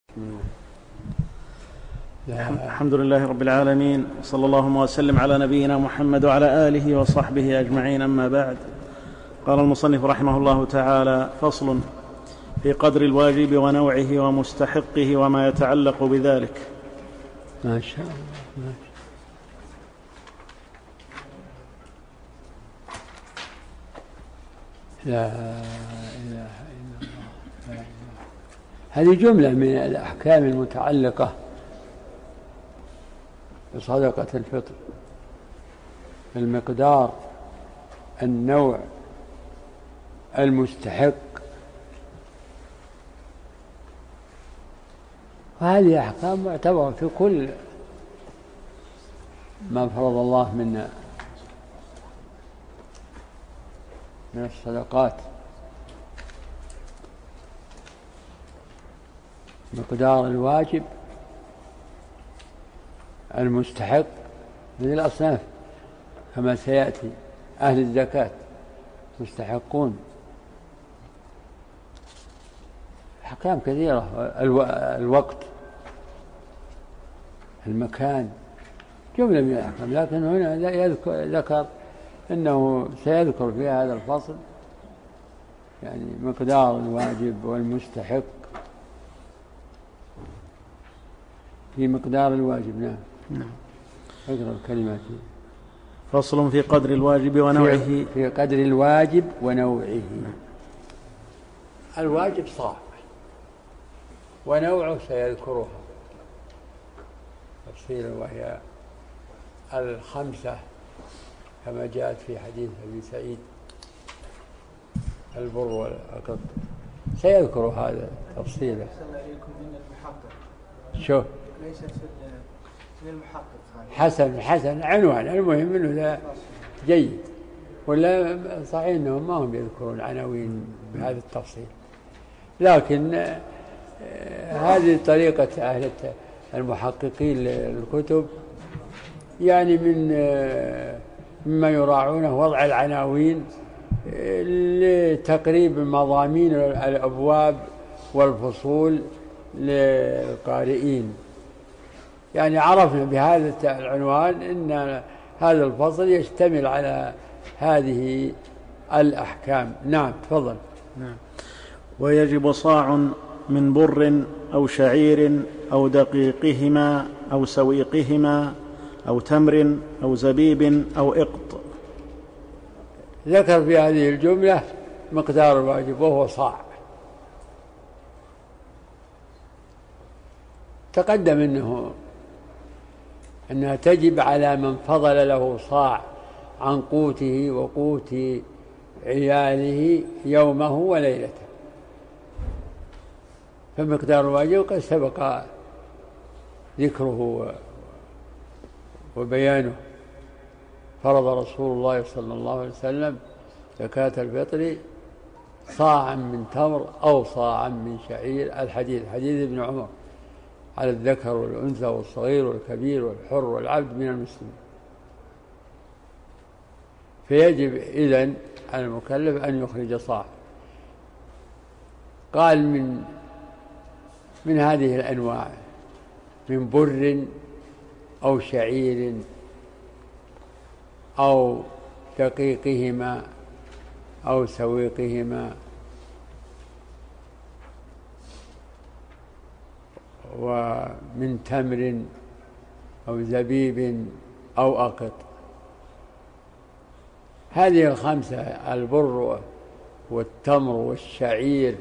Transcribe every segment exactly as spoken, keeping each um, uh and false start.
الحمد لله رب العالمين، صلى الله وسلم على نبينا محمد وعلى آله وصحبه أجمعين، أما بعد. قال المصنف رحمه الله تعالى: فصل في قدر الواجب ونوعه ومستحقه وما يتعلق بذلك. ما شاء الله. ما شاء الله. لا إله إلا الله. لا إله. هذه جملة من الأحكام المتعلقة بصدقة الفطر: المقدار، النوع، المستحق. وهذه أحكام معتبرة في كل ما فرض الله من من الصدقات. مقدار الواجب، المستحق من الأصناف كما سيأتي: أهل الزكاة مستحقون، أحكام كثيرة. الوقت، المكان، جملة من الأحكام. لكن هنا يذكر ذكر أنه سيذكر في هذا الفصل يعني مقدار الواجب والمستحق. في مقدار الواجب. نعم. نعم. اقرأ الكلمات. فصل في قدر الواجب ونوعه. في, في قدر الواجب ونوعه. نعم. الواجب صاع، ونوعه سيذكرها تفصيلا، وهي الخمسة كما جاءت في حديث أبي سعيد: البر والأقط. سيذكر هذا تفصيلا. شو ليست في المحقق. حسن حسن عنوان. المهم انه ذا جيد، ولا صحيح انهم ما هم يذكرون عناوين بهذا التفصيل، لكن هذه طريقة أهل المحققين للكتب، يعني من مما يراعونه وضع العناوين لتقريب مضامين الأبواب والفصول للقارئين. يعني عرفنا بهذا العنوان أن هذا الفصل يشتمل على هذه الأحكام. نعم، تفضل. نعم. ويجب صاع من بر أو شعير أو دقيقهما أو سويقهما أو تمر أو زبيب أو إقط. ذكر في هذه الجملة مقدار الواجب وهو صاع. تقدم أنه أنها تجب على من فضل له صاع عن قوته وقوت عياله يومه وليلته. فمقدار الواجب قد سبق ذكره وبيانه. فرض رسول الله صلى الله عليه وسلم زكاة الفطر صاعا من تمر أو صاعا من شعير. الحديث حديث ابن عمر: على الذكر والأنثى والصغير والكبير والحر والعبد من المسلمين. فيجب إذن على المكلف أن يخرج صاع. قال من من هذه الأنواع: من بر أو شعير أو دقيقهما أو سويقهما، ومن تمر أو زبيب أو أقط. هذه الخمسة: البر والتمر والشعير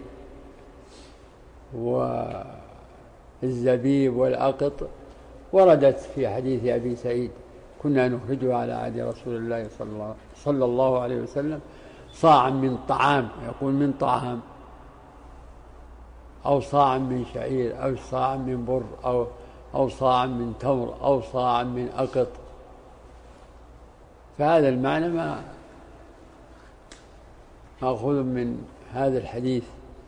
والزبيب والأقط، وردت في حديث أبي سعيد: كنا نخرجها على عهد رسول الله صلى الله عليه وسلم صاعا من طعام، يقول من طعام، أو صاعا من شعير، أو صاعا من بر، أو أو صاعا من تمر، أو صاعا من أقط. فهذا المعنى ما مأخوذ من هذا الحديث.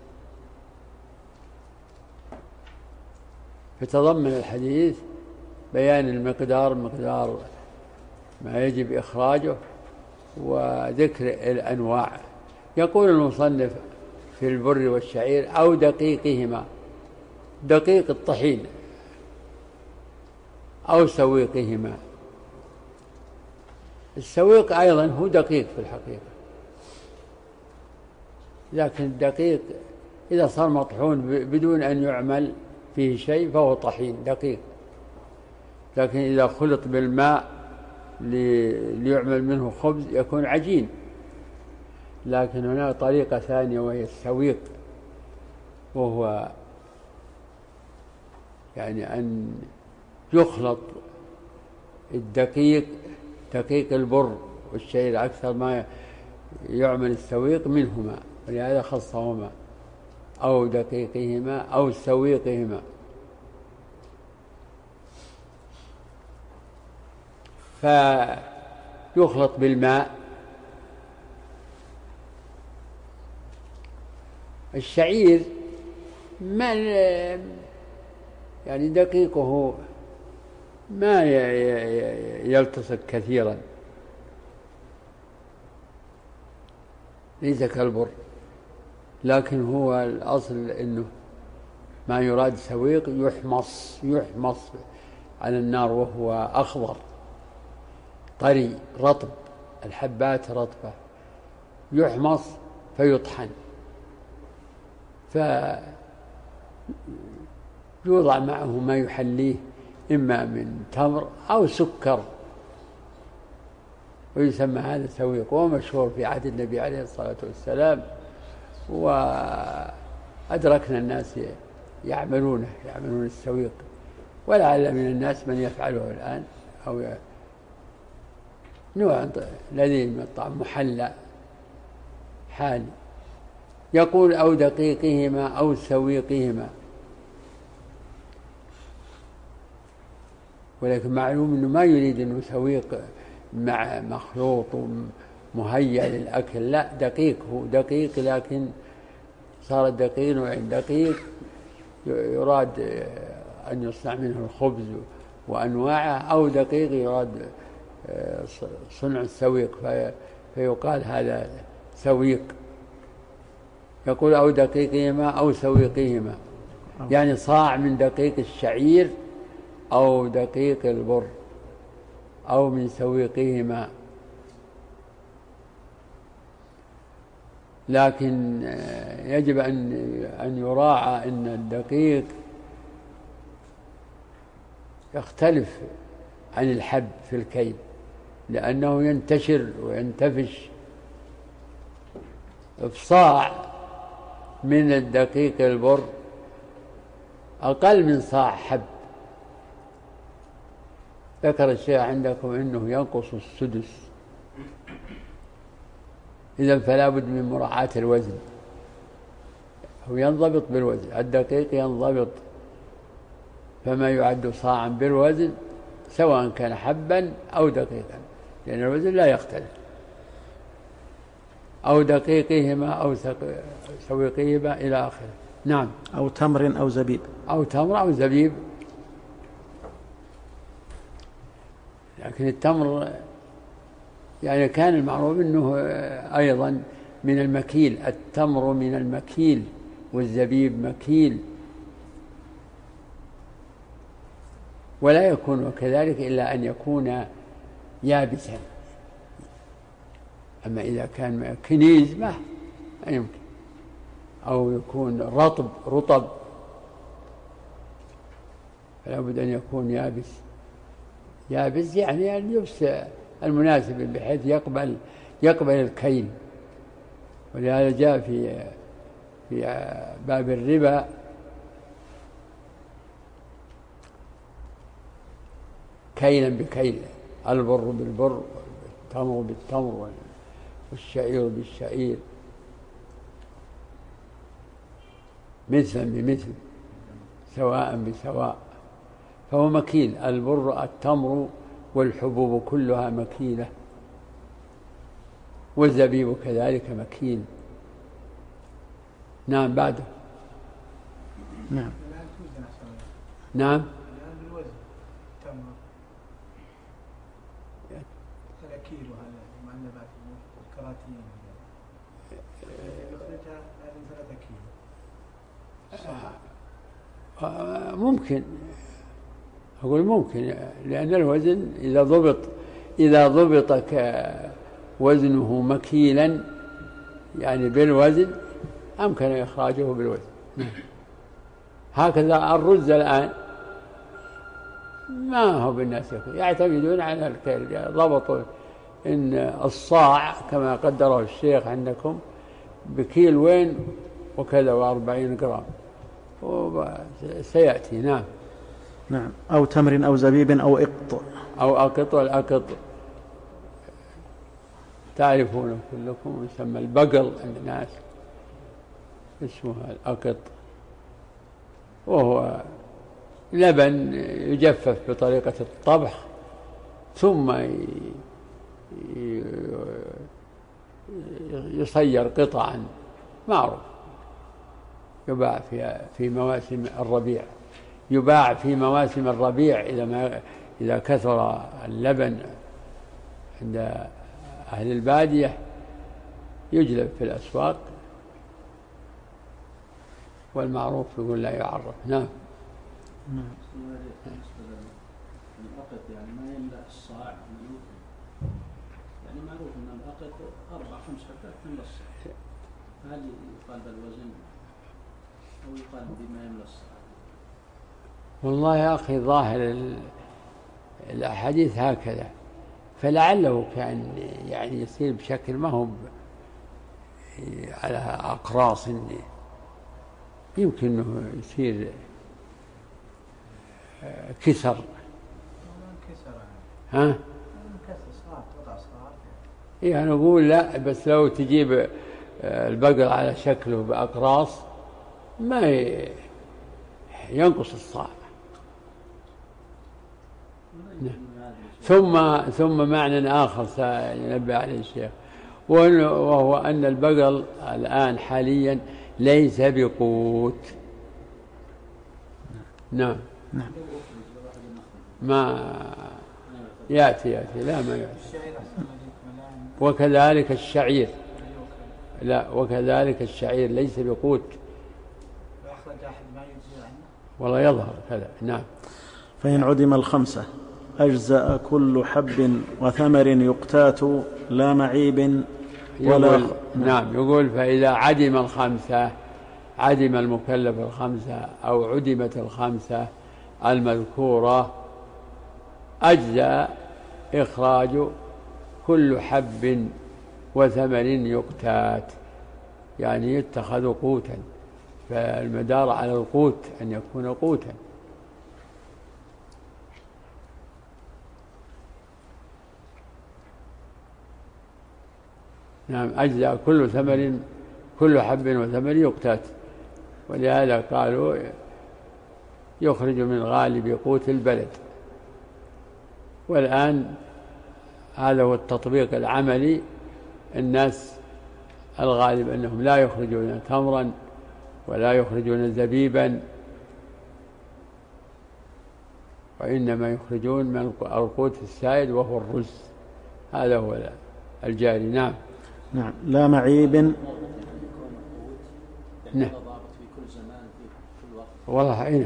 فتضمن الحديث بيان المقدار، مقدار ما يجب إخراجه، وذكر الأنواع. يقول المصنف: في البر والشعير أو دقيقهما. دقيق الطحين أو سويقهما. السويق أيضا هو دقيق في الحقيقة، لكن الدقيق إذا صار مطحون بدون أن يعمل فيه شيء فهو طحين دقيق، لكن إذا خلط بالماء ليعمل منه خبز يكون عجين. لكن هناك طريقة ثانية وهي السويق، وهو يعني أن يخلط الدقيق دقيق البر والشعير أكثر ما يعمل السويق منهما، ولهذا خصهما أو دقيقهما أو سويقهما. فيخلط بالماء. الشعير ما يعني دقيقه ما يلتصق كثيرا، ليس كالبر، لكن هو الأصل أنه ما يراد سويق يحمص يحمص على النار وهو أخضر طري رطب، الحبات رطبة، يحمص فيطحن، فيوضع معه ما يحليه إما من تمر أو سكر، ويسمى هذا سويق، وهو مشهور في عهد النبي عليه الصلاة والسلام، وأدركنا الناس يعملونه يعملون السويق، ولعل من الناس من يفعله الآن، أو نوع لذيذ من الطعام محلى حالي. يقول أو دقيقهما أو سويقهما، ولكن معلوم أنه ما يريد أنه سويق مع مخلوط مهيأ للأكل، لا، دقيق هو دقيق، لكن صار الدقيق نوعين، دقيق يراد أن يصنع منه الخبز وأنواعه، أو دقيق يراد صنع السويق فيقال هذا سويق. يقول أو دقيقهما أو سويقهما، يعني صاع من دقيق الشعير أو دقيق البر أو من سويقهما. لكن يجب أن أن يراعى أن الدقيق يختلف عن الحب في الكيل، لأنه ينتشر وينتفش. صاع من الدقيق البر أقل من صاع حب. ذكر الشيخ عندكم أنه ينقص السدس، إذن فلا بد من مراعاة الوزن، هو ينضبط بالوزن، الدقيق ينضبط، فما يعد صاعا بالوزن سواء كان حبا أو دقيقا، لأن الوزن لا يختلف. أو دقيقهما أو سويقهما إلى آخره. نعم. أو تمر أو زبيب. أو تمر أو زبيب. لكن التمر يعني كان المعروف أنه أيضا من المكيل، التمر من المكيل والزبيب مكيل، ولا يكون كذلك إلا أن يكون يابسا. أما إذا كان كنيز ما يمكن، أو يكون رطب رطب فلا بد أن يكون يابس. يابس يعني اللبس المناسب بحيث يقبل يقبل الكيل. ولهذا جاء في في باب الربا كيلا بكيل، البر بالبر والتمر بالتمر والشعير بالشعير، مثلا بمثل، سواء بسواء، فهو مكيل. البر التمر والحبوب كلها مكيلة، والزبيب كذلك مكيل. نعم. بعده. نعم. نعم. ممكن، أقول ممكن، لأن الوزن إذا ضبط إذا ضبط وزنه مكيلا يعني بالوزن أمكن إخراجه بالوزن. هكذا الرز الآن ما هو بالناس يعتمدون على الكيل، ضبطوا إن الصاع كما قدره الشيخ عندكم بكيل وين وكذا وأربعين جرام، وسيأتي. نعم. نعم. أو تمر أو زبيب أو إقط. أو أقط. والأقط تعرفونه كلكم، يسمى البقل عند الناس، اسمه الأقط، وهو لبن يجفف بطريقة الطبخ ثم يصير قطعا، معروف، يباع في في مواسم الربيع، يباع في مواسم الربيع إذا ما إذا كثر اللبن عند أهل البادية يجلب في الأسواق، والمعروف يقول لا يعرف. نعم. نعم. الأقط يعني ما يملأ الصاع ملوكا، يعني معروف أن الأقط أربع خمس حبات تملأ الصاع، هل يقال بالوزن أو يقال بما يملأ الصاع؟ والله يا أخي ظاهر الأحاديث هكذا، فلعله كان يعني يصير بشكل ما هو على أقراص، يمكن أنه يصير كسر. ها؟ إيه أنا أقول لا، بس لو تجيب البقر على شكله بأقراص ما ينقص الصاع. ثم ثم معنى آخر سينبه عليه الشيخ، وهو أن البقر الآن حاليا ليس بقوت. نعم. نعم. ما يأتي يأتي لا ما يأتي. وكذلك الشعير، لا وكذلك الشعير ليس بقوت ولا يظهر كذا. نعم. فإن عدم الخمسة أجزأ كل حب وثمر يقتات لا معيب ولا. يقول نعم. يقول فإذا عدم الخمسة، عدم المكلف الخمسة أو عدمت الخمسة المذكورة، أجزأ إخراج كل حب وثمر يقتات، يعني يتخذ قوتا، فالمدار على القوت أن يكون قوتا. نعم. أجزأ كل ثمر كل حب وثمر يقتات، ولهذا قالوا يخرج من غالب قوت البلد. والآن هذا هو التطبيق العملي، الناس الغالب أنهم لا يخرجون تمرا ولا يخرجون زبيبا، وإنما يخرجون من القوت السائد وهو الرز، هذا هو الجاري. نعم. نعم. لا معيب. نعم. والله أين.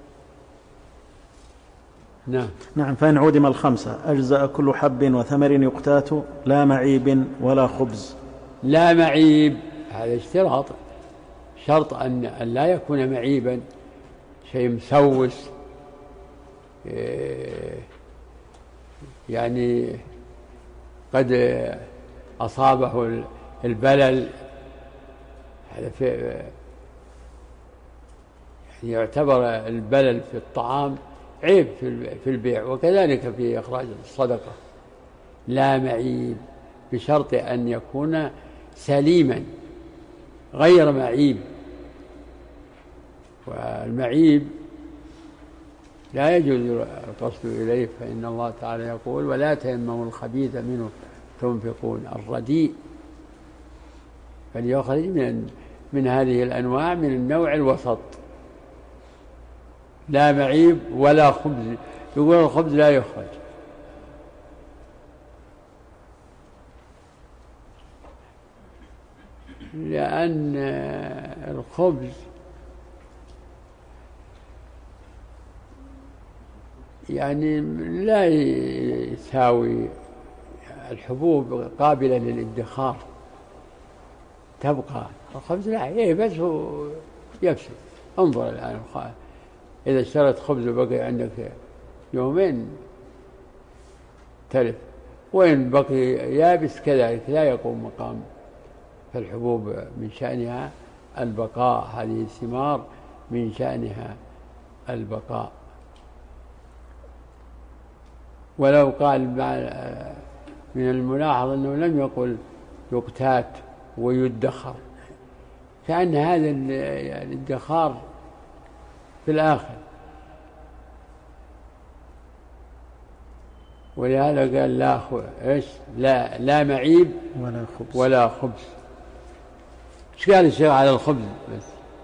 نعم. نعم. فإن عدم الخمسة أجزأ كل حب وثمر يقتات لا معيب ولا خبز. لا معيب هذا اشتراط، شرط أن لا يكون معيبا، شيء مسوس يعني قد أصابه البلل، هذا في يعني يعتبر البلل في الطعام عيب في البيع، وكذلك في إخراج الصدقة. لا معيب بشرط أن يكون سليما غير معيب، والمعيب لا يجوز القصد إليه، فإن الله تعالى يقول ولا تيمموا الخبيث منه تنفقون. الرديء فليخرج من من هذه الأنواع من النوع الوسط. لا معيب ولا خبز، يقول الخبز لا يخرج، لأن الخبز يعني لا يساوي، الحبوب قابلة للادخار تبقى، الخبز لا يبس يفسد. انظر الآن إذا اشتريت خبز وبقي عندك يومين تلف، وين بقي يابس كذلك لا يقوم مقام. فالحبوب من شأنها البقاء، هذه الثمار من شأنها البقاء. ولو قال من الملاحظ أنه لم يقل يقتات ويدخر، كأن هذا الادخار في الآخر، ولهذا قال لا خ... إيش لا لا معيب ولا خبز ولا خبز. ايش قال الشيخ على الخبز بس؟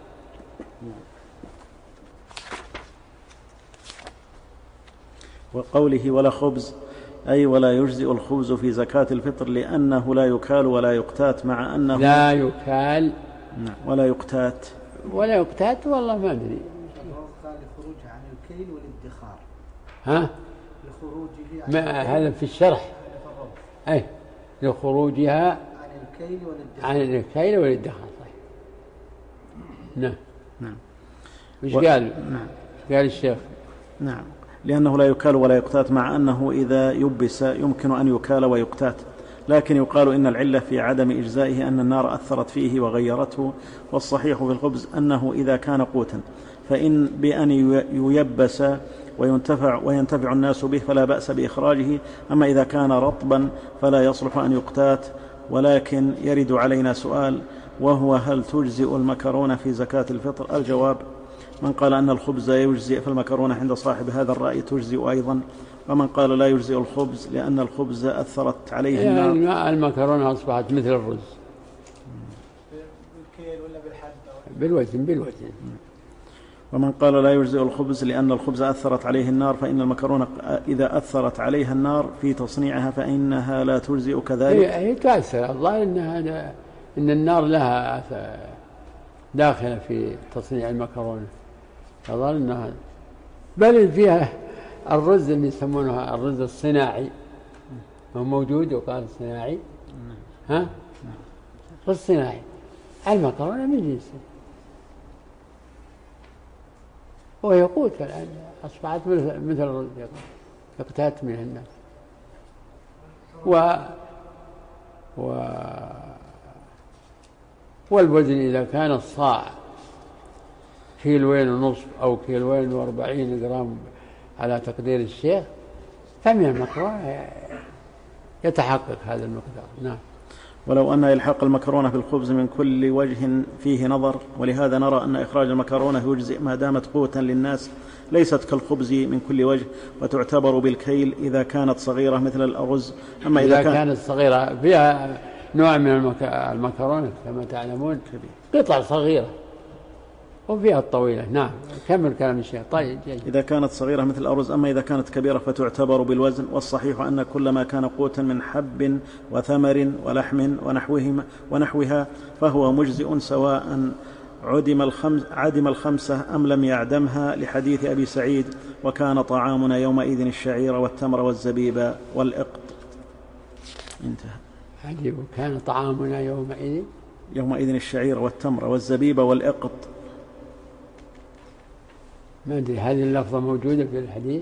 وقوله ولا خبز أي ولا يجزئ الخبز في زكاة الفطر لأنه لا يكال ولا يقتات، مع أنه لا يكال ولا يقتات ولا يقتات والله ما أدري. قال لخروجها عن الكيل والادخار. ها؟ لخروجه ما هذا في الشرح. أي لخروجها عن الكيل والادخار. عن الكيل والادخار. صحيح. نعم. نعم. وش و... قال؟ نعم. قال الشيخ. نعم. لأنه لا يكال ولا يقتات، مع أنه إذا يبس يمكن أن يكال ويقتات، لكن يقال إن العلة في عدم إجزائه أن النار أثرت فيه وغيرته. والصحيح في الخبز أنه إذا كان قوتا فإن بأن ييبس وينتفع, وينتفع الناس به فلا بأس بإخراجه، أما إذا كان رطبا فلا يصلح أن يقتات. ولكن يرد علينا سؤال، وهو هل تجزئ المكرونة في زكاة الفطر؟ الجواب: من قال أن الخبز يجزئ فالمكرونة عند صاحب هذا الرأي تجزئ أيضا، ومن قال لا يجزئ الخبز لأن الخبز أثرت عليه النار. يعني المكرونة أصبحت مثل الرز بالكيل ولا بالحد؟ بالوزن بالوزن. ومن قال لا يجزئ الخبز لأن الخبز أثرت عليه النار، فإن المكرونة إذا أثرت عليها النار في تصنيعها فإنها لا تجزئ كذلك. هي, هي تأثر، الله إنها إن النار لها داخلة في تصنيع المكرونة، أظن أنها بل فيها الرز اللي يسمونه الرز الصناعي هو موجود، وقال صناعي. ها؟ رز صناعي. المكرونة من جنسه، ويقوت الآن أصبحت مثل الرز يقتات منها الناس. و و والوزن إذا كان الصاع كيلوين ونصف أو كيلوين وأربعين جرام على تقدير الشيخ، فمن المكرونة يتحقق هذا المقدار. نعم. ولو أن إلحاق المكرونة بالخبز من كل وجه فيه نظر، ولهذا نرى أن إخراج المكرونة يجزئ ما دامت قوتا للناس، ليست كالخبز من كل وجه، وتعتبر بالكيل إذا كانت صغيرة مثل الأرز. أما إذا, إذا كان كانت صغيرة فيها نوع من المكرونة كما تعلمون قطع صغيرة وفيها الطويلة. نعم. كمل كلام الشيخ. طيب جيد. إذا كانت صغيرة مثل الأرز، أما إذا كانت كبيرة فتعتبر بالوزن. والصحيح أن كل ما كان قوتا من حب وثمر ولحم ونحوهما ونحوها فهو مجزئ، سواء عدم الخمس عدم الخمسة أم لم يعدمها، لحديث أبي سعيد: وكان طعامنا يومئذ الشعير والتمر والزبيب والإقط. انتهى. عجيب. كان طعامنا يومئذ يومئذ الشعير والتمر والزبيب والإقط. ما أدري هذه اللفظة موجودة في الحديث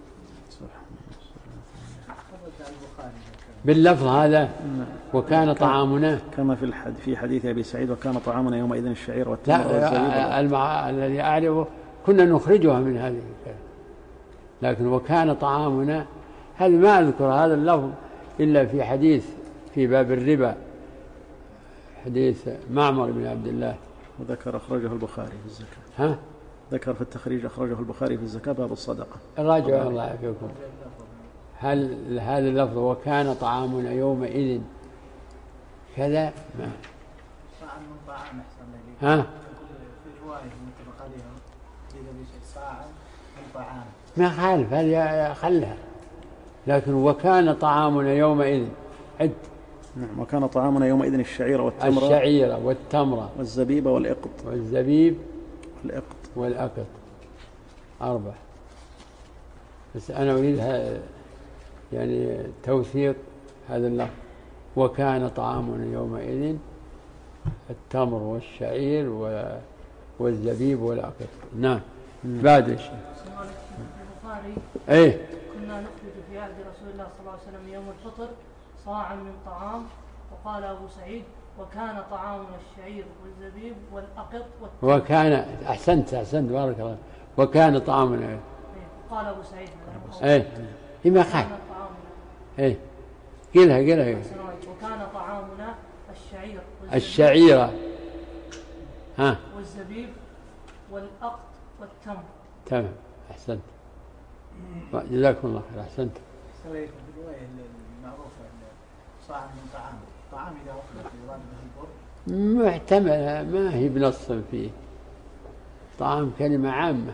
باللفظ هذا؟ وكان طعامنا كما في الحد في حديث أبي سعيد: وكان طعامنا يومئذ الشعير والتمر والزبيب. لا، المع... الذي أعرفه كنا نخرجها من هذه الكلام، لكن وكان طعامنا هل ما أذكر هذا اللفظ إلا في حديث في باب الربا، حديث معمر بن عبد الله، وذكر أخرجه البخاري في الزكاة. ها؟ ذكر في التخريج أخرجه البخاري في الزكاة باب الصدقة. راجع الله يعافيكم. هل هذا اللفظ وكان طعامنا يومئذ كذا؟ ما صاع من طعام أحسن لي. ها؟ في رواية متفق عليها إذا بشيء صاع من طعام. ما خالف هذه خلها، لكن وكان طعامنا يومئذ عد. نعم. وكان طعامنا يومئذ الشعير والتمر الشعير والتمر والزبيب والإقط. والزبيب والإقط والأقط. أربع. بس أنا أريد يعني توثيق هذا اللفظ: وكان طعامنا يومئذ التمر والشعير والزبيب والعقد. نعم. بعد الشيء البخاري ايه كنا نخرج في عهد رسول الله صلى الله عليه وسلم يوم الفطر صاعا من طعام، وقال أبو سعيد: وكان طعامنا الشعير والزبيب والأقط والتمر. وكان أحسنت أحسنت بارك الله. وكان طعامنا إيه. وقال أبو سعيد ايه لما خاف ايه قلها قلها وكان طعامنا الشعير الشعيرة ها والزبيب والأقط والتمر. تمام أحسنت جزاكم الله خير. أحسنت. في الرواية المعروفة صاع من طعام، طعام إذا أخذت يراد به البر محتملة ما هي بنص فيه. طعام كلمة عامة.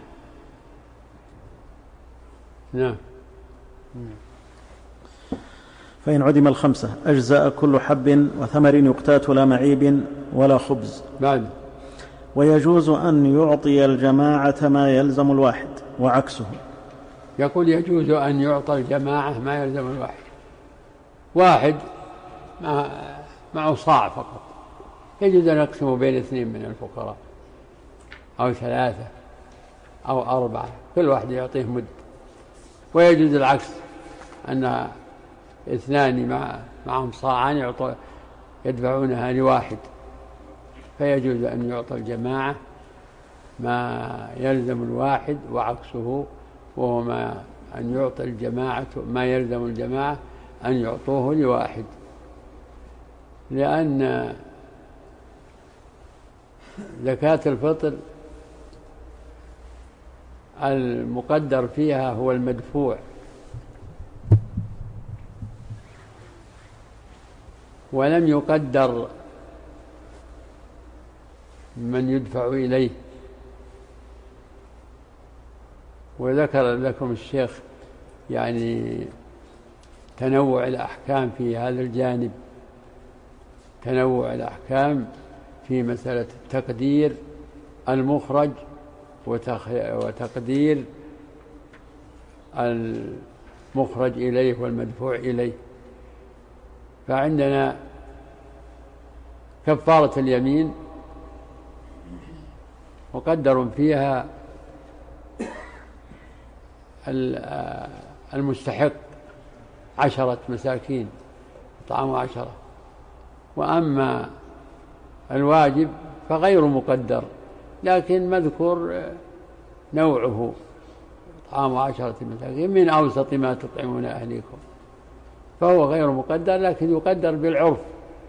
نعم. فإن عدم الخمسة أجزأ كل حب وثمر يقتات لا معيب ولا خبز. بعد. ويجوز أن يعطي الجماعة ما يلزم الواحد وعكسه. يقول يجوز أن يعطى الجماعة ما يلزم الواحد. واحد معه صاع فقط، يجوز أن يقسم بين اثنين من الفقراء أو ثلاثة أو أربعة، كل واحد يعطيه مد. ويجوز العكس، أن اثنان مع معهم صاعان يدفعونها لواحد، فيجوز أن يعطى الجماعة ما يلزم الواحد وعكسه، وهو ما أن يعطى الجماعة ما يلزم الجماعة أن يعطوه لواحد، لأن زكاة الفطر المقدر فيها هو المدفوع، ولم يقدر من يدفع إليه. وذكر لكم الشيخ يعني تنوع الأحكام في هذا الجانب، تنوع الأحكام في مسألة التقدير المخرج وتقدير المخرج إليه والمدفوع إليه. فعندنا كفارة اليمين مقدر فيها المستحق عشرة مساكين طعام عشرة، وأما الواجب فغير مقدر، لكن مذكور نوعه طعام عشرة مساكين من أوسط ما تطعمون أهليكم، فهو غير مقدر لكن يقدر بالعرف.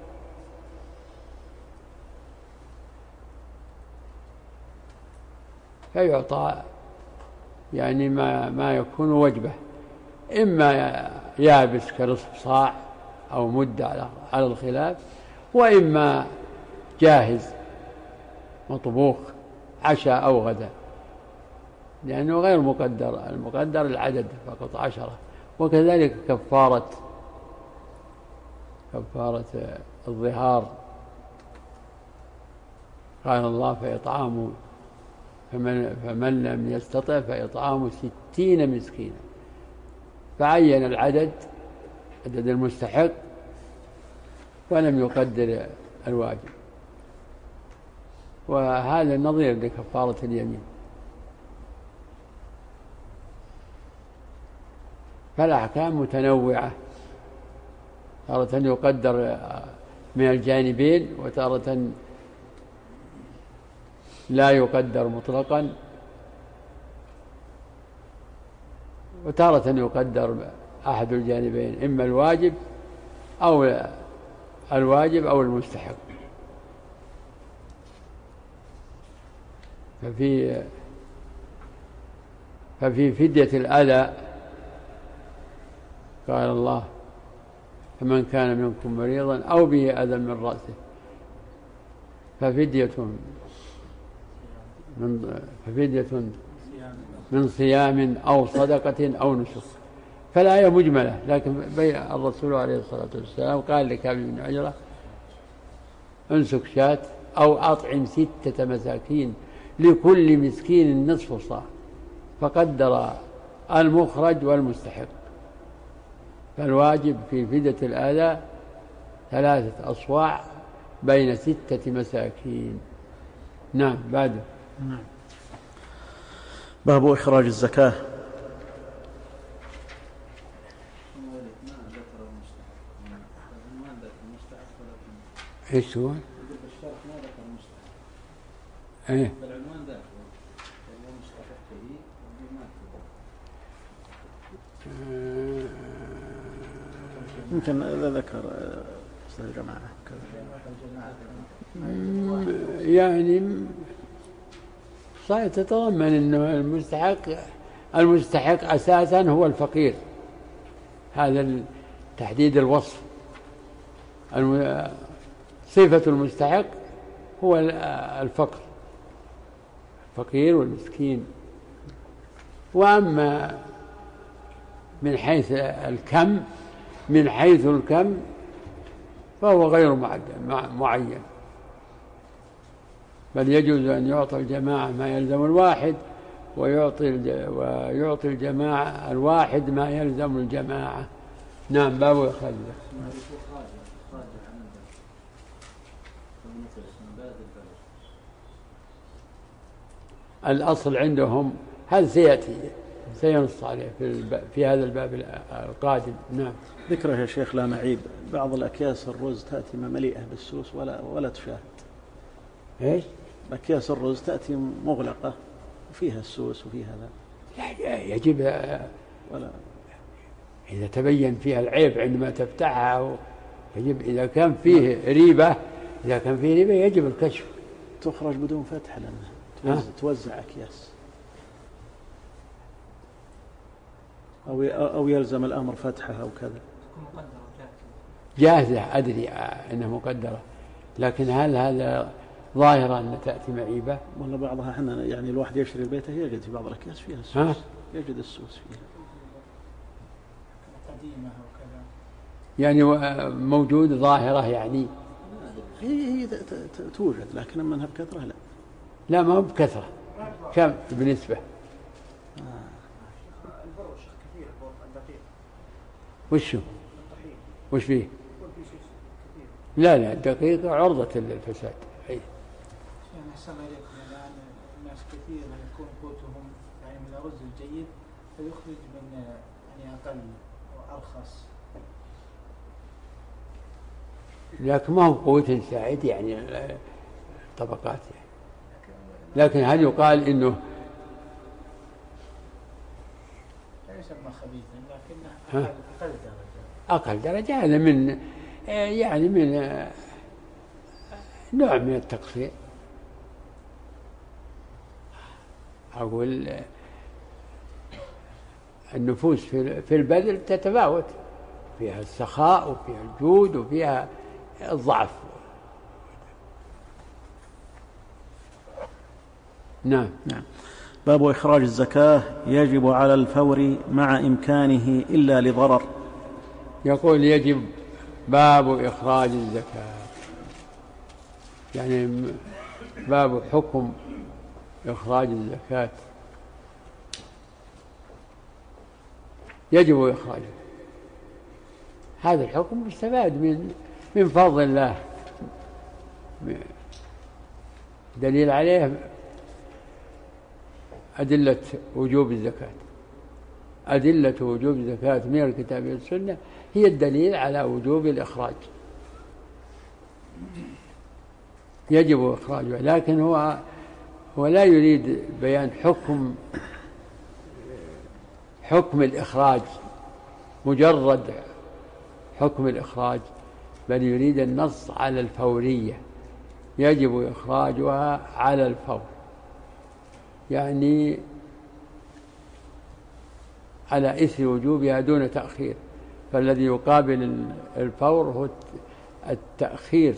فيعطى يعني ما ما يكون وجبة، إما يابس كنصف صاع أو مد على الخلاف، وإما جاهز مطبوخ عشاء أو غدا، لأنه غير مقدر، المقدر العدد فقط عشرة. وكذلك كفارة كفارة الظهار، قال الله: فإطعام فمن, فمن لم يستطع فإطعام ستين مسكينا، فعين العدد عدد المستحق ولم يقدر الواجب. وهذا النظير لكفارة اليمين. فالأحكام متنوعة، تارة يقدر من الجانبين، وتارة لا يقدر مطلقا، وتارة يقدر أحد الجانبين، إما الواجب أو الواجب أو المستحق. ففي ففي فدية الأذى قال الله: فمن كان منكم مريضا أو به أذى من رأسه ففدية من ففدية من صيام أو صدقة أو نسك. فالآية مجملة، لكن الرسول عليه الصلاة والسلام قال لكعب بن عجرة: انسك شاة أو أطعم ستة مساكين لكل مسكين نصف صاع، فقدر المخرج والمستحق. فالواجب في فدية الآلة ثلاثة أصواع بين ستة مساكين. نعم. بعد. نعم. باب إخراج الزكاة. ايش هو؟ ايه بالعنوان ذاك المستحق به يمكن إذا ذكر أستاذ الجماعة يعني صحيح تتضمن أنه المستحق المستحق أساسا هو الفقير. هذا تحديد الوصف. صفة المستحق هو الفقر، الفقير والمسكين. وأما من حيث الكم من حيث الكم فهو غير معين، بل يجوز أن يعطي الجماعة ما يلزم الواحد، ويعطي ويعطي الجماعة الواحد ما يلزم الجماعة. نعم. باب إخراج الأصل عندهم هذا سيأتي سينص عليه في, في هذا الباب القادم. نعم. ذكره يا شيخ لا معيب، بعض الأكياس الرز تأتي مليئة بالسوس ولا ولا تشاهد. إيش؟ أكياس الرز تأتي مغلقة وفيها السوس وفيها هذا. لا يجب ولا إذا تبين فيها العيب عندما تفتحها، يجب إذا كان فيه ريبة إذا كان فيه ريبة يجب الكشف. تخرج بدون فتح لأنها توزع, توزع أكياس، أو أو يلزم الأمر فتحها أو كذا. جاهزة أدري أنها مقدرة، لكن هل هذا ظاهرة أن تأتي معيبة؟ والله بعضها احنا يعني الواحد يشتري البيت يجد في بعض الأكياس فيها السوس، يجد السوس فيها قديمة وكذا، يعني موجود ظاهرة يعني هي هي توجد، لكن منها بكثرة لا لا ما هو بكثرة. كم بالنسبة؟ البروش كثير الدقيق. وشو؟ وش فيه؟ لا لا الدقيق عرضة للفساد. يعني أحسن إليكم الآن الناس كثير يكون قوتهم يعني من الرز الجيد فيخرج من يعني أقل وأرخص، لكن ما هو قوة ساعد يعني طبقات يعني. لكن هل يقال إنه لا يسمى خبيثا لكنه أقل درجة أقل درجة؟ هذا من يعني من نوع من التقصير. أقول النفوس في البذل تتفاوت، فيها السخاء وفيها الجود وفيها الضعف. نعم. نعم. باب إخراج الزكاة يجب على الفور مع إمكانه إلا لضرر. يقول يجب باب إخراج الزكاة، يعني باب حكم إخراج الزكاة يجب إخراجه. هذا الحكم مستفاد من من فضل الله، دليل عليه أدلة وجوب الزكاة. أدلة وجوب الزكاة من الكتاب والسنة هي الدليل على وجوب الإخراج. يجب إخراجه، لكن هو هو لا يريد بيان حكم حكم الإخراج مجرد حكم الإخراج، بل يريد النص على الفورية، يجب إخراجها على الفور، يعني على إثر وجوبها دون تأخير. فالذي يقابل الفور هو التأخير،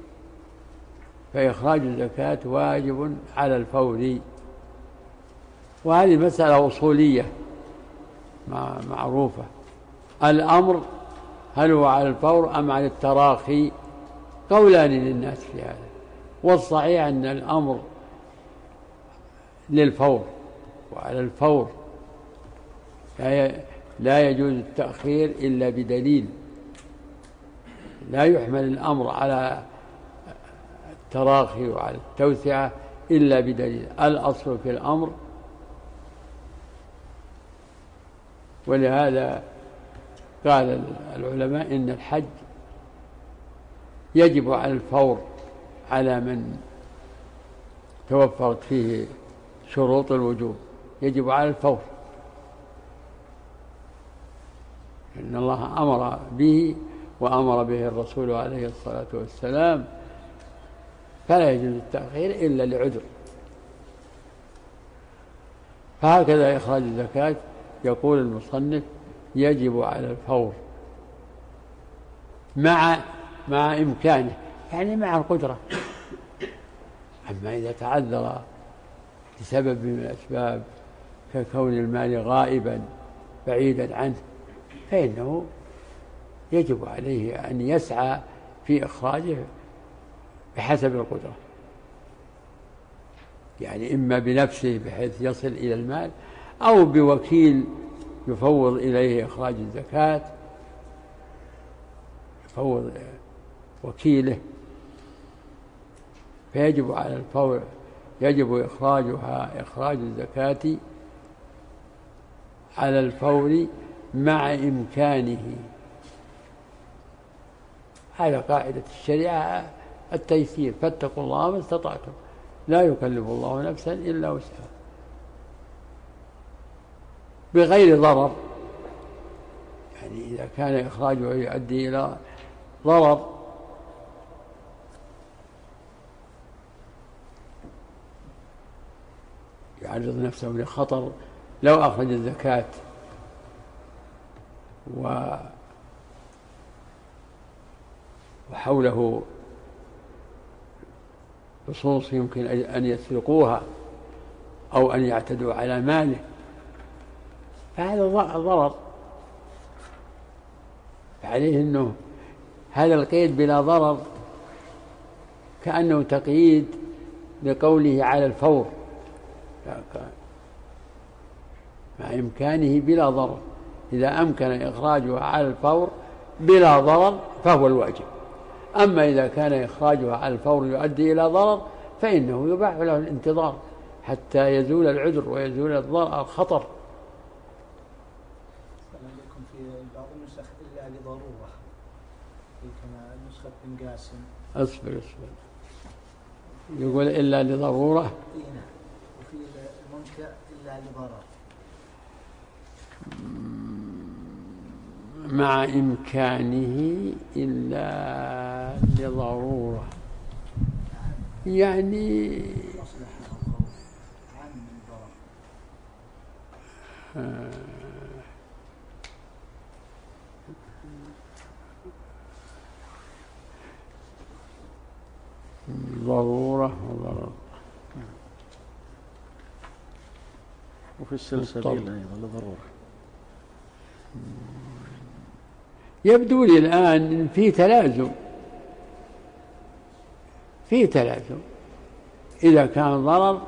فإخراج الزكاة واجب على الفور. وهذه مسألة أصولية معروفة. الأمر هل هو على الفور أم على التراخي؟ قولان للناس في هذا، والصحيح أن الأمر للفور وعلى الفور، لا يجوز التأخير إلا بدليل، لا يحمل الأمر على التراخي وعلى التوسعة إلا بدليل. الأصل في الأمر، ولهذا قال العلماء إن الحج يجب على الفور على من توفرت فيه شروط الوجوب، يجب على الفور، إن الله أمر به وأمر به الرسول عليه الصلاة والسلام، فلا يجوز التأخير إلا لعذر. فهكذا إخراج الزكاة يقول المصنف يجب على الفور مع مع إمكانه، يعني مع القدرة. أما إذا تعذر لسبب من الأسباب ككون المال غائبا بعيدا عنه فإنه يجب عليه أن يسعى في إخراجه بحسب القدرة، يعني إما بنفسه بحيث يصل إلى المال، أو بوكيل يفوض إليه إخراج الزكاة، يفوض وكيله، فيجب على الفور يجب إخراجها إخراج الزكاة على الفور مع إمكانه. هذا قاعدة الشريعة التيسير، فاتقوا الله ما استطعتم، لا يكلف الله نفسا إلا وسعها، بغير ضرر. يعني إذا كان إخراجه يؤدي إلى ضرر يعرض نفسه لخطر، لو أخرج الزكاة وحوله لصوص يمكن أن يسرقوها أو أن يعتدوا على ماله، فهذا ضرر. فعليه أنه هذا القيد بلا ضرر كأنه تقييد لقوله على الفور مع إمكانه بلا ضرر. إذا أمكن إخراجها على الفور بلا ضرر فهو الواجب. أما إذا كان إخراجها على الفور يؤدي إلى ضرر فإنه يباح له الانتظار حتى يزول العذر ويزول الضرر الخطر. لكم في بعض النسخ إلا لضرورة، كما نسخة بن قاسم. أصبر أصبر يقول إلا لضرورة، وفي المنكر إلا لضرر، مع إمكانه إلا لضرورة، يعني ضرورة وضرر. وفي السلسبيل أيضا لضرورة. يبدو لي الآن في تلازم في تلازم إذا كان ضرر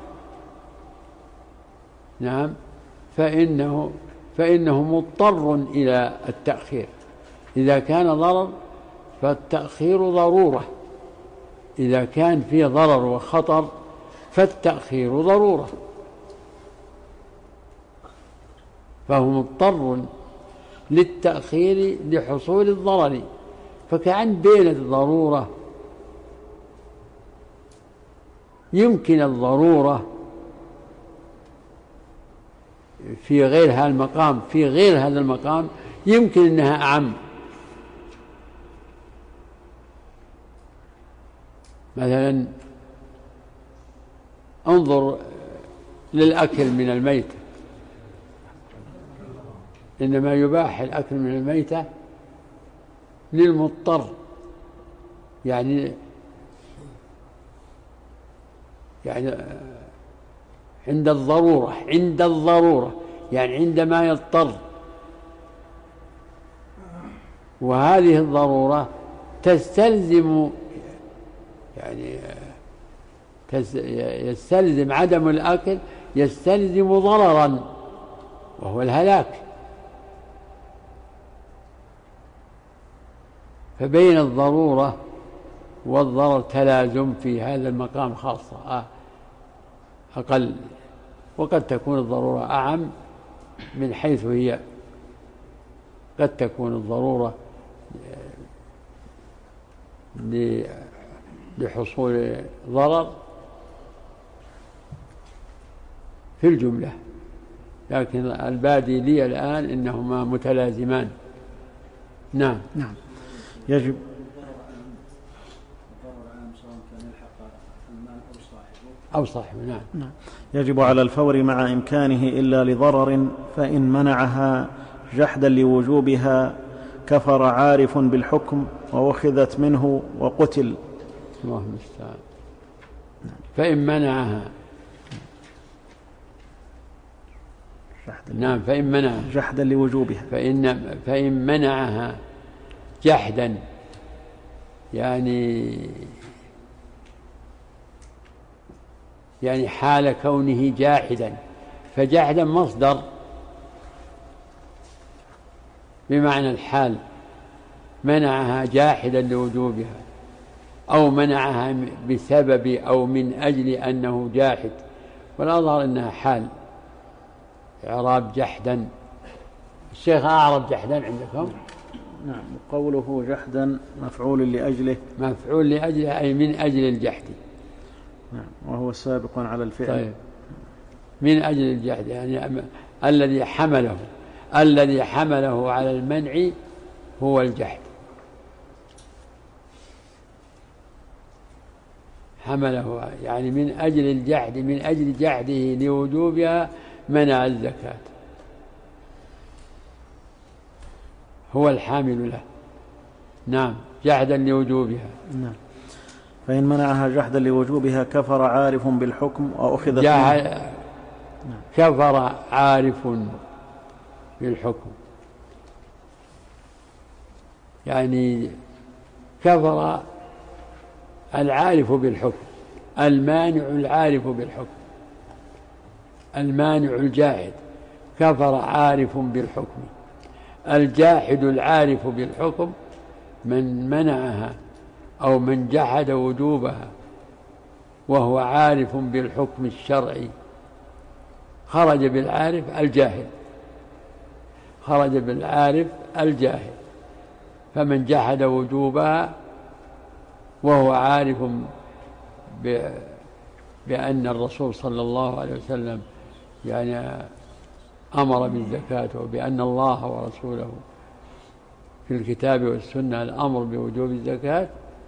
نعم فإنه فإنه مضطر إلى التأخير. إذا كان ضرر فالتأخير ضرورة، إذا كان فيه ضرر وخطر فالتأخير ضرورة، فهو مضطر للتأخير لحصول الضرر. فكأن بين الضرورة يمكن الضرورة في غير هذا المقام في غير هذا المقام يمكن أنها أعم. مثلا انظر للأكل من الميتة، إنما يباح الأكل من الميتة للمضطر، يعني يعني عند الضرورة عند الضرورة يعني عندما يضطر، وهذه الضرورة تستلزم يعني يستلزم عدم الأكل، يستلزم ضررا وهو الهلاك. فبين الضرورة والضرر تلازم في هذا المقام خاصة أقل، وقد تكون الضرورة أعم من حيث هي، قد تكون الضرورة لحصول ضرر في الجملة، لكن البادي لي الآن إنهما متلازمان. نعم نعم. يجب أو صاحبه. نعم. نعم. يجب على الفور مع إمكانه إلا لضرر، فإن منعها جحدا لوجوبها كفر عارف بالحكم وأخذت منه وقتل. الله المستعان. فإن منعها نعم فإن منعها جحدا لوجوبها فإن فإن منعها جحدا يعني يعني حال كونه جاحدا، فجحدا مصدر بمعنى الحال، منعها جاحدا لوجوبها أو منعها بسبب أو من أجل أنه جاحد، والأظهر أنها حال. إعراب جحدا، الشيخ أعرب جحدا عندكم؟ نعم. قوله جحدا مفعول لأجله، مفعول لأجله أي من أجل الجحد. نعم. وهو سابق على الفعل. طيب. من أجل الجحد يعني الذي حمله الذي حمله على المنع هو الجحد، حمله يعني من أجل الجحد، من أجل جحده لوجوبها منع الزكاة، هو الحامل له. نعم. جحدا لوجوبها. نعم. فإن منعها جحدا لوجوبها كفر عارف بالحكم وأخذت منه. كفر عارف بالحكم يعني كفر العارف بالحكم، المانع العارف بالحكم، المانع الجاحد كفر عارف بالحكم. الجاحد العارف بالحكم من منعها أو من جحد وجوبها وهو عارف بالحكم الشرعي، خرج بالعارف الجاهل، خرج بالعارف الجاهل. فمن جحد وجوبها وهو عارف بأن الرسول صلى الله عليه وسلم يعني أمر بالزكاة، وبأن الله ورسوله في الكتاب والسنة الأمر بوجوب الزكاة،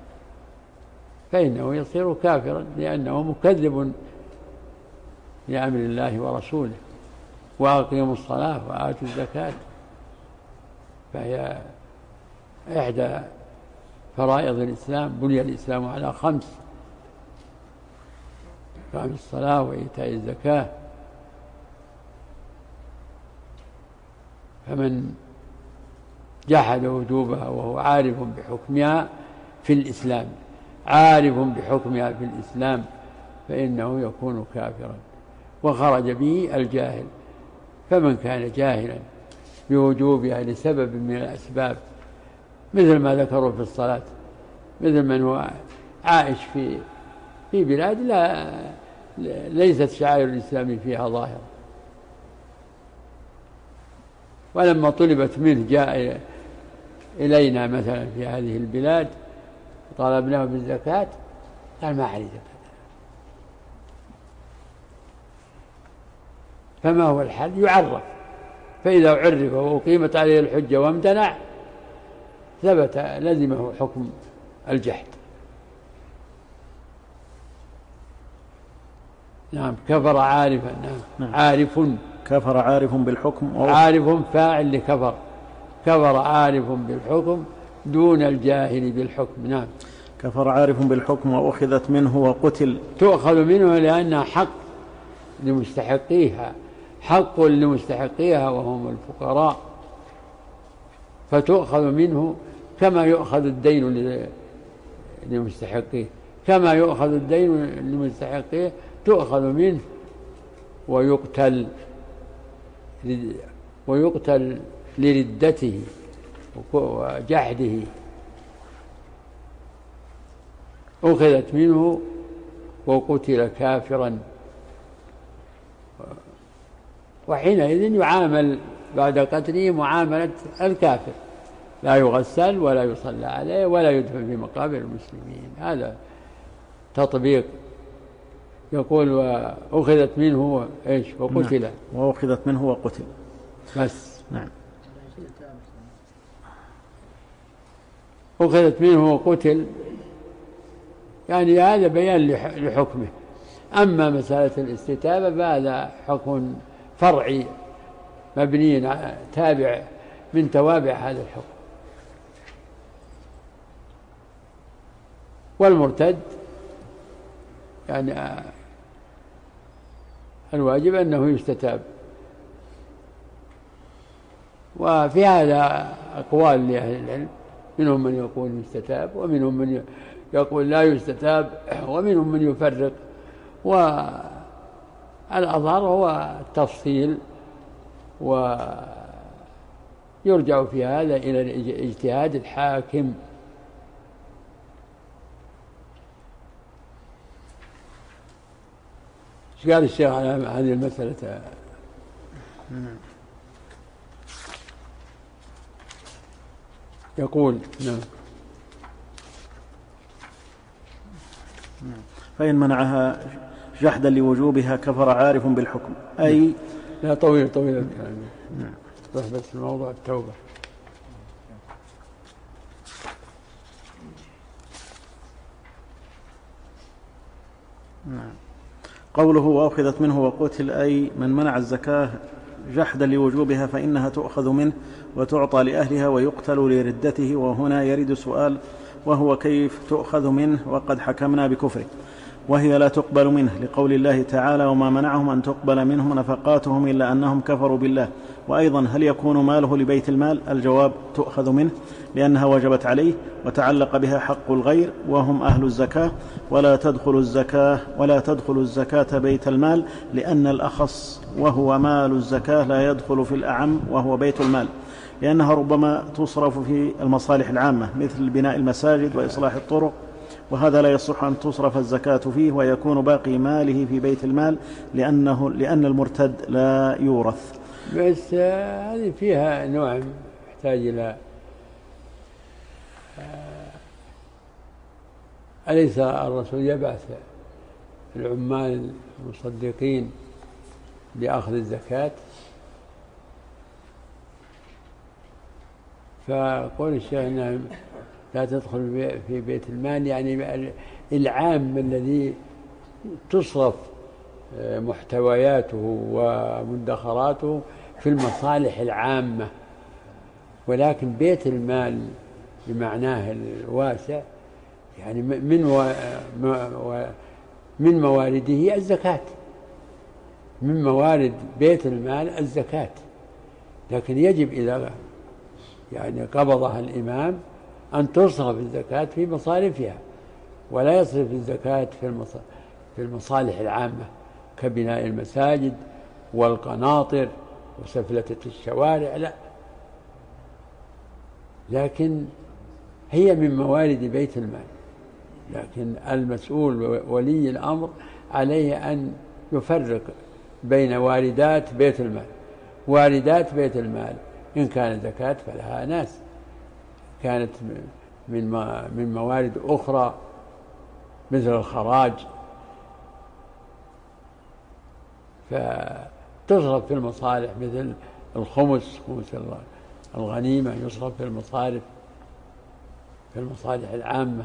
فإنه يصير كافرا لأنه مكذب لأمر الله ورسوله. وأقيموا الصلاة وآتوا الزكاة، فهي إحدى فرائض الإسلام، بني الإسلام على خمس: إقام الصلاة وإيتاء الزكاة. فمن جحد وجوبها وهو عارف بحكمها في الإسلام، عارف بحكمها في الإسلام، فإنه يكون كافرا، وخرج به الجاهل. فمن كان جاهلا بوجوبها لسبب من الأسباب، مثل ما ذكروا في الصلاة، مثل من هو عائش في في بلاد لا ليست شعائر الإسلام فيها ظاهرة، ولما طلبت منه جاء إلينا مثلا في هذه البلاد طالبناه بالزكاة قال ما علي زكاة. فما هو الحل؟ يعرف، فإذا عرف وأقيمت عليه الحجة وامتنع ثبت لزمه حكم الجحد. نعم. كفر عارفا. نعم. نعم. عارف كفر عارف بالحكم و... عارف فاعل لكفر، كفر عارف بالحكم دون الجاهل بالحكم. نعم. كفر عارف بالحكم وأخذت منه وقتل. تؤخذ منه لأنها حق لمستحقيها، حق لمستحقيها وهم الفقراء، فتؤخذ منه كما يؤخذ الدين لمستحقيه، كما يؤخذ الدين لمستحقيه تؤخذ منه ويقتل ويقتل لردته وجحده أخذت منه وقتل كافرا، وحينئذ يعامل بعد قتله معاملة الكافر، لا يغسل ولا يصلى عليه ولا يدفن في مقابر المسلمين. هذا تطبيق. يقول وأخذت منه إيش وقتل. نعم. وأخذت منه وقتل بس. نعم. أخذت منه وقتل يعني هذا بيان لحكمه. أما مسألة الاستتابة فهذا حكم فرعي مبني تابع من توابع هذا الحكم. والمرتد يعني الواجب أنه يستتاب. وفي هذا أقوال لأهل العلم، منهم من يقول يستتاب ومنهم من يقول لا يستتاب ومنهم من يفرق، والأظهر هو التفصيل، ويرجع في هذا إلى اجتهاد الحاكم. ايش قال الشيخ على هذه المسألة؟ يقول نعم. فإن منعها جحدا لوجوبها كفر عارف بالحكم. أي لا طويل طويل الكلام. نعم. بس بس الموضوع التوبة. نعم. قوله وأخذت منه وقتل أي من منع الزكاة جحدا لوجوبها فإنها تؤخذ منه وتعطى لأهلها ويقتل لردته. وهنا يرد سؤال، وهو كيف تؤخذ منه وقد حكمنا بكفره وهي لا تقبل منه، لقول الله تعالى وما منعهم أن تقبل منهم نفقاتهم إلا أنهم كفروا بالله. وأيضا هل يكون ماله لبيت المال؟ الجواب تؤخذ منه لأنها وجبت عليه وتعلق بها حق الغير وهم أهل الزكاة، ولا تدخل الزكاة ولا تدخل الزكاة بيت المال لأن الأخص وهو مال الزكاة لا يدخل في الأعم وهو بيت المال، لأنها ربما تصرف في المصالح العامة مثل بناء المساجد وإصلاح الطرق، وهذا لا يصح أن تصرف الزكاة فيه ويكون باقي ماله في بيت المال لأنه لأن المرتد لا يورث. بس هذه فيها نوع يحتاج إلى أليس الرسول يبعث العمال المصدقين لأخذ الزكاة؟ فقول الشيخ أنها لا تدخل في بيت المال يعني العام الذي تصرف محتوياته ومدخراته في المصالح العامة، ولكن بيت المال بمعناه الواسع يعني من من موارده الزكاة، من موارد بيت المال الزكاة، لكن يجب إذا يعني قبضها الإمام أن تصرف الزكاة في مصارفها، ولا يصرف الزكاة في المصالح العامة كبناء المساجد والقناطر وسفلتة الشوارع، لا، لكن هي من موارد بيت المال. لكن المسؤول ولي الأمر عليه أن يفرق بين واردات بيت المال. واردات بيت المال إن كانت زكاة فلها ناس، كانت من من موارد أخرى مثل الخراج فتصرف في المصالح مثل الخمس، خمس الغنيمة يصرف في المصارف في المصالح العامة.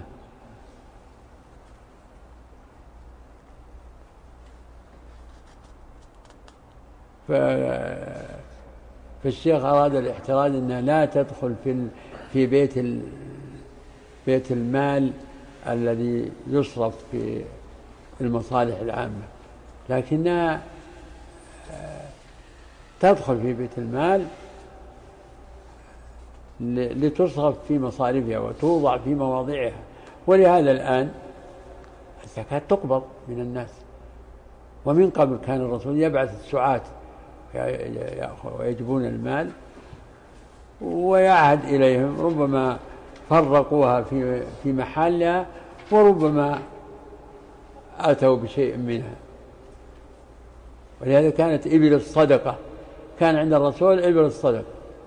فالشيخ أراد الاحتراز أنها لا تدخل في في بيت بيت المال الذي يصرف في المصالح العامة، لكنها تدخل في بيت المال لتصرف في مصارفها وتوضع في مواضعها. ولهذا الآن الزكاة تقبض من الناس، ومن قبل كان الرسول يبعث السعاة ويجبون المال ويعهد إليهم، ربما فرقوها في في محلها وربما أتوا بشيء منها. ولهذا كانت إبل الصدقة، كان عند الرسول إبل الصدقة.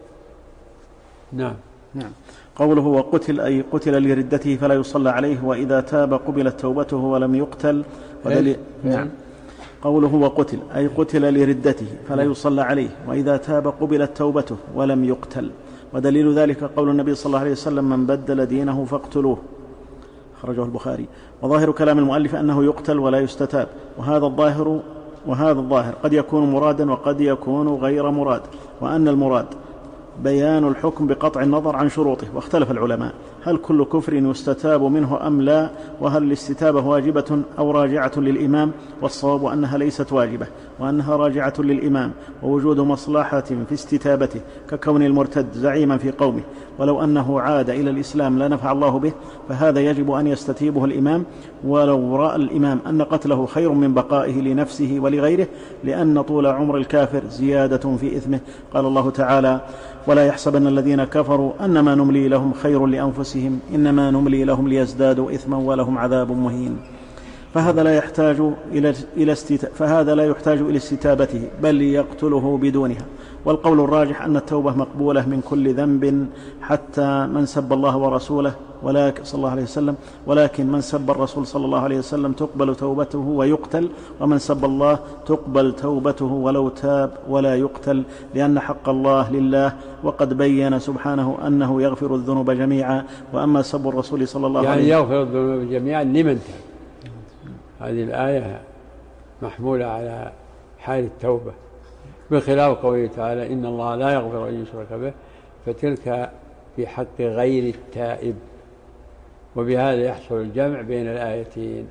نعم. نعم. قوله وقتل أي قتل لردته فلا يصلى عليه، وإذا تاب قبلت توبته ولم يقتل. ودليل نعم. قوله وقتل أي قتل لردته فلا يصلى عليه، وإذا تاب قبلت توبته ولم يقتل. ودليل ذلك قول النبي صلى الله عليه وسلم من بدل دينه فاقتلوه، خرجه البخاري. وظاهر كلام المؤلف أنه يقتل ولا يستتاب، وهذا الظاهر وهذا الظاهر قد يكون مرادا وقد يكون غير مراد، وأن المراد بيان الحكم بقطع النظر عن شروطه. واختلف العلماء هل كل كفر يستتاب منه أم لا، وهل الاستتابة واجبة أو راجعة للإمام، والصواب أنها ليست واجبة وأنها راجعة للإمام، ووجود مصلحة في استتابته ككون المرتد زعيما في قومه، ولو أنه عاد إلى الإسلام لا نفع الله به، فهذا يجب أن يستتيبه الإمام ولو رأى الإمام أن قتله خير من بقائه لنفسه ولغيره، لأن طول عمر الكافر زيادة في إثمه. قال الله تعالى ولا يحسبن الذين كفروا أنما نملي لهم خير لأنفسهم إنما نملي لهم ليزدادوا إثما ولهم عذاب مهين. فهذا لا يحتاج إلى إلى فهذا لا يحتاج إلى استتابته، بل يقتله بدونها. والقول الراجح أن التوبة مقبولة من كل ذنب حتى من سب الله ورسوله ولكن صلى الله عليه وسلم، ولكن من سب الرسول صلى الله عليه وسلم تقبل توبته ويقتل، ومن سب الله تقبل توبته ولو تاب ولا يقتل، لأن حق الله لله، وقد بين سبحانه أنه يغفر الذنوب جميعا. وأما سب الرسول صلى الله يعني عليه وسلم يعني يغفر الذنوب جميعا لمن تاب. هذه الآية محمولة على حال التوبة، بخلاف قوله تعالى إن الله لا يغفر أن يشرك به، فتلك في حق غير التائب. وبهذا يحصل الجمع بين الآيتين.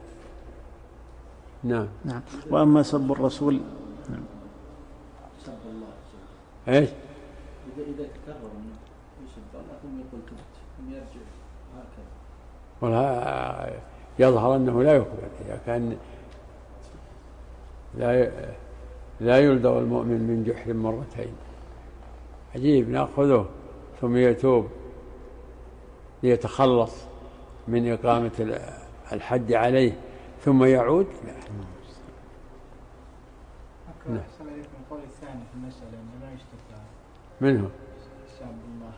نعم. نعم. وأما سب الرسول نعم. سب الله ايش؟ إذا إذا تكرر يسب الله ثم يقول تبت ثم يرجع هكذا. ولا يظهر أنه لا يقبل إذا كان لا لا يلدغ المؤمن من جحر مرتين. عجيب، نأخذه ثم يتوب ليتخلص من إقامة الحد عليه ثم يعود. لا. نعم. القول الثاني في المسألة أنه لا يشتكى منه سب الله،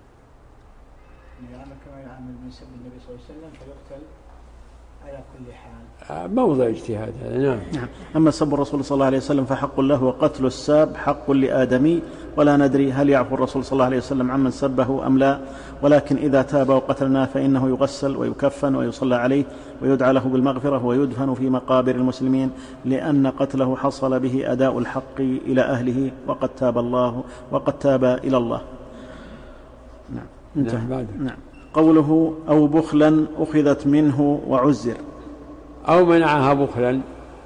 يعني كما يعمل من سب النبي صلى الله عليه وسلم فيقتل على كل حال. موضع اجتهاد هذا. نعم. نعم. أما سب الرسول صلى الله عليه وسلم فحق له، وقتل الساب حق لآدمي، ولا ندري هل يعفو الرسول صلى الله عليه وسلم عمن سبه أم لا، ولكن إذا تاب وقتلناه فإنه يغسل ويكفن ويصلى عليه ويدعى له بالمغفرة ويدفن في مقابر المسلمين، لأن قتله حصل به أداء الحق إلى أهله، وقد تاب الله وقد تاب إلى الله. نعم. انتهى. نعم. قوله أو بخلا أخذت منه وعزر، أو منعها بخلا.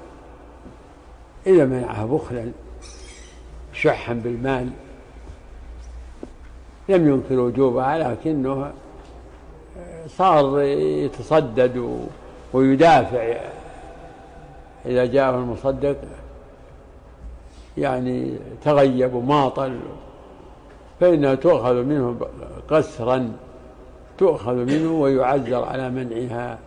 إذا منعها بخلا شحا بالمال لم ينكر وجوبها، لكنه صار يتصدد ويدافع إذا جاءه المصدق، يعني تغيب وماطل، فإنها تؤخذ منه قسرا، تؤخذ منه ويعذر على منعها،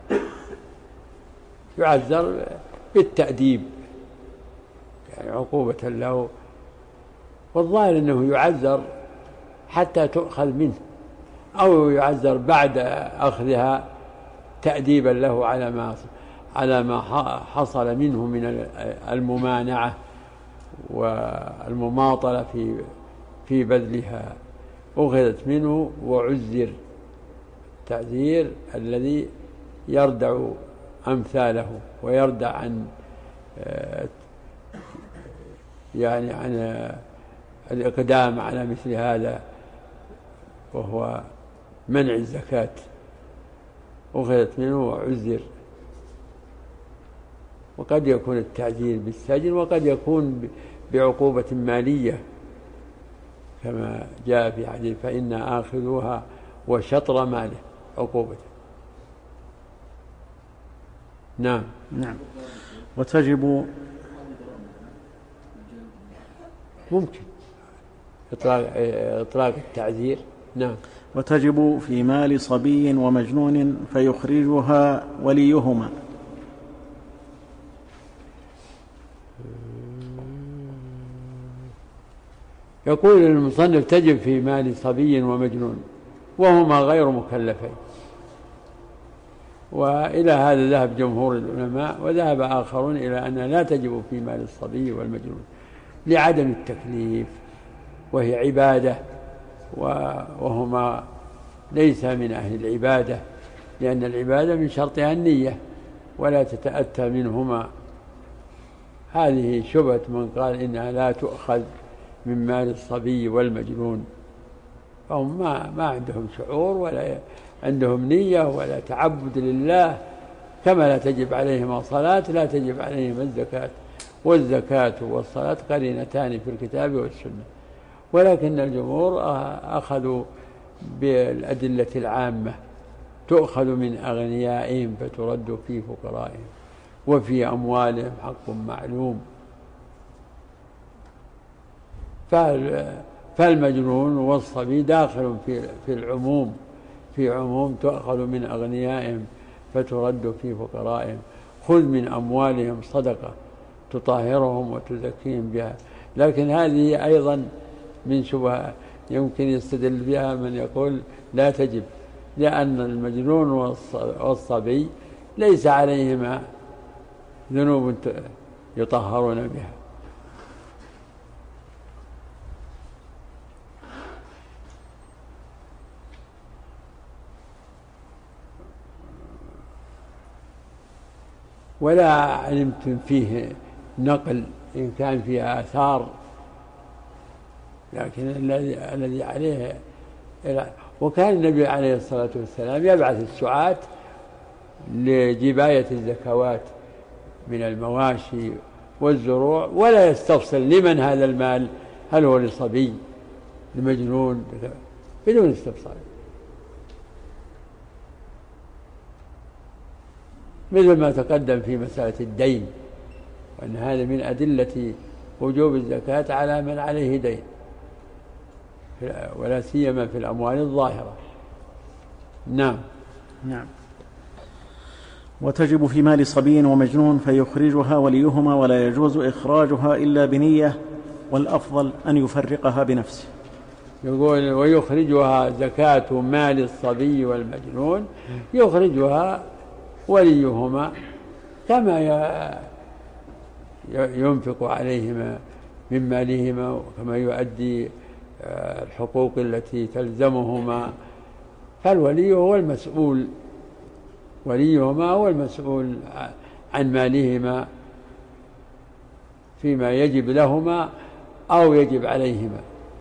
يعذر بالتأديب يعني عقوبة له. والظاهر أنه يعذر حتى تؤخذ منه، أو يعذر بعد أخذها تأديبا له على ما على ما حصل منه من الممانعة والمماطلة في في بذلها. أخذت منه وعذر، التعذير الذي يردع أمثاله ويردع عن يعني عن الإقدام على مثل هذا، وهو منع الزكاة. أخذت منه وعذر. وقد يكون التعذير بالسجن، وقد يكون بعقوبة مالية كما جاء في حديث فإن آخذوها وشطر ماله عقوبة. نعم. نعم. وتجب ممكن إطلاق إطلاق التعذير نعم. وتجب في مال صبي ومجنون فيخرجها وليهما. يقول المصنف تجب في مال صبي ومجنون وهما غير مكلفين، وإلى هذا ذهب جمهور العلماء، وذهب آخرون إلى أنها لا تجب في مال الصبي والمجنون لعدم التكليف، وهي عبادة وهما ليس من أهل العبادة، لأن العبادة من شرطها النية ولا تتأتى منهما. هذه شبهة من قال إنها لا تؤخذ من مال الصبي والمجنون، فهم ما, ما عندهم شعور ولا عندهم نية ولا تعبد لله، كما لا تجب عليهم الصلاة لا تجب عليهم الزكاة، والزكاة والصلاة قرينتان في الكتاب والسنة. ولكن الجمهور أخذوا بالأدلة العامة، تؤخذ من أغنيائهم فترد في فقرائهم وفي أموالهم حق معلوم. فالمجنون والصبي داخل في في العموم، في عموم تؤخذ من أغنيائهم فترد في فقرائهم. خذ من أموالهم صدقة تطهرهم وتزكيهم بها. لكن هذه أيضا من شبهة يمكن يستدل بها من يقول لا تجب، لأن المجنون والصبي ليس عليهما ذنوب يطهرون بها. ولا علمتم فيه نقل إن كان فيه آثار، لكن الذي الذي عليه. وكان النبي عليه الصلاة والسلام يبعث السعاة لجباية الزكوات من المواشي والزروع، ولا يستفصل لمن هذا المال، هل هو لصبي لمجنون، بدون استفصال، مثل ما تقدم في مسألة الدين، وأن هذا من أدلة وجوب الزكاة على من عليه دين، ولا سيما في الأموال الظاهرة. نعم. نعم. وتجب في مال صبي ومجنون فيخرجها وليهما ولا يجوز إخراجها إلا بنية، والأفضل أن يفرقها بنفسه. يقول ويخرجها زكاة مال الصبي والمجنون، يخرجها وليهما كما ينفق عليهما من مالهما، وكما يؤدي الحقوق التي تلزمهما. فالولي هو المسؤول، وليهما هو المسؤول عن مالهما فيما يجب لهما أو يجب عليهما،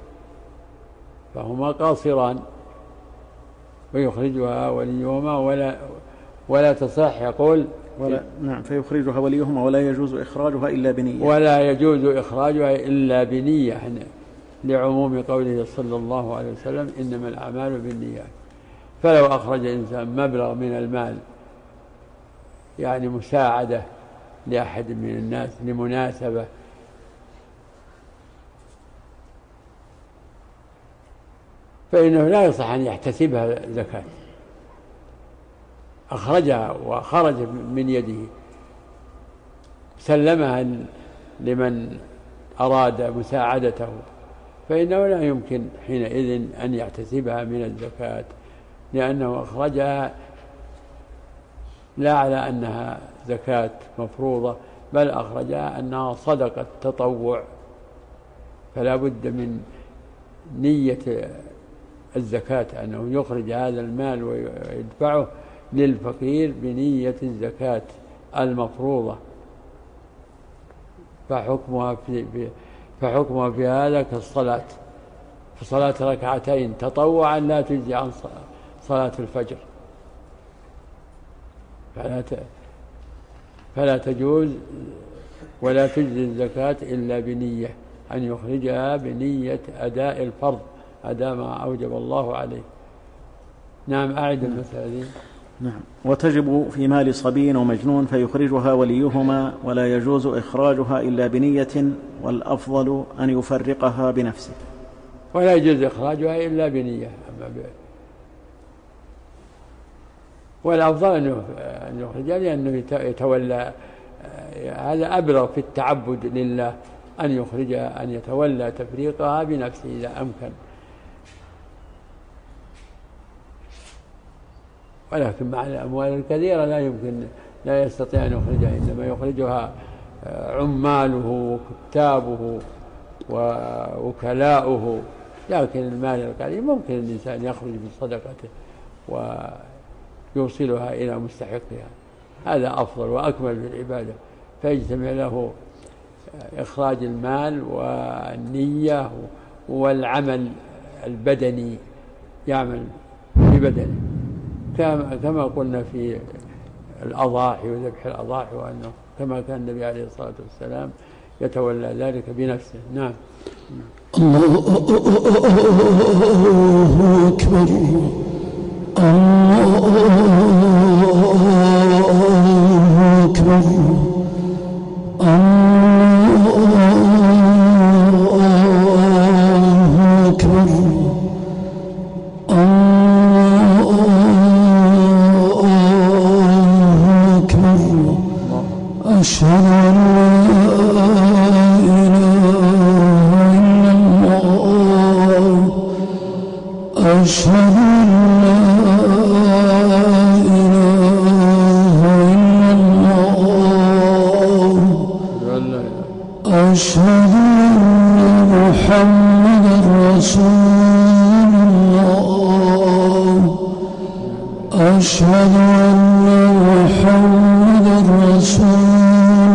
فهما قاصران. ويخرجها وليهما ولا ولا تصح، يقول ولا نعم فيخرجها وليهما ولا يجوز إخراجها إلا بنية، ولا يجوز إخراجها إلا بنية، لعموم قوله صلى الله عليه وسلم إنما الأعمال بالنيات. فلو أخرج إنسان مبلغ من المال يعني مساعدة لأحد من الناس لمناسبة، فإنه لا يصح أن يحتسبها زكاة، أخرجها وخرج من يده سلمها لمن أراد مساعدته، فإنه لا يمكن حينئذ أن يحتسبها من الزكاة، لأنه أخرجها لا على أنها زكاة مفروضة، بل أخرجها أنها صدقة تطوع، فلا بد من نية الزكاة، أنه يخرج هذا المال ويدفعه للفقير بنية الزكاة المفروضة. فحكمها في فحكمها في هذا كالصلاة، فصلاة ركعتين تطوعا لا تجزي عن صلاة الفجر، فلا فلا تجوز ولا تجزي الزكاة إلا بنية، أن يخرجها بنية أداء الفرض، أداء ما أوجب الله عليه. نعم. أعد المسألة دي. نعم. وتجب في مال صبي ومجنون فيخرجها وليهما ولا يجوز إخراجها إلا بنية، والأفضل أن يفرقها بنفسه. ولا يجوز إخراجها إلا بنية، والأفضل أن يخرج لأنه يتولى، هذا أبلغ في التعبد لله أن يخرج، أن يتولى تفريقها بنفسه إذا أمكن. ولكن مع الأموال الكثيرة لا يمكن، لا يستطيع أن يخرجها، إنما يخرجها عماله وكتابه ووكلاؤه. لكن المال القليل ممكن الإنسان يخرج بصدقته ويوصلها إلى مستحقها، هذا أفضل وأكمل في العبادة. فيجتمع له إخراج المال والنية والعمل البدني، يعمل ببدنه كما قلنا في الأضاحي وذبح الأضاحي، وأنه كما كان النبي عليه الصلاة والسلام يتولى ذلك بنفسه. نعم. الله أكبر، الله أكبر، الله أكبر، الله أكبر. أشهد أن لا إله إلا الله، أشهد أن لا إله إلا الله، أشهد أن محمدا رسول الله، أشهد أن محمدا رسول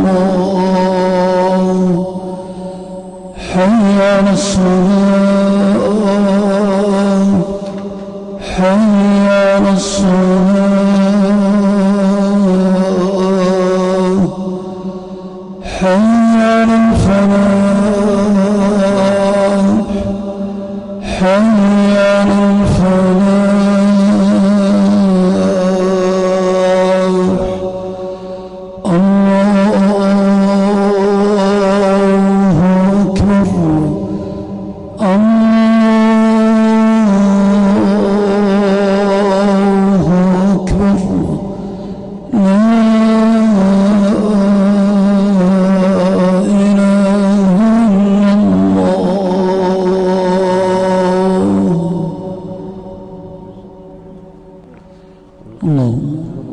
الله. حي على الصلاة، حي على الصلاة، حي على الفلاح، حي على الفلاح. الله أكبر، الله أكبر. لا إله إلا الله. الله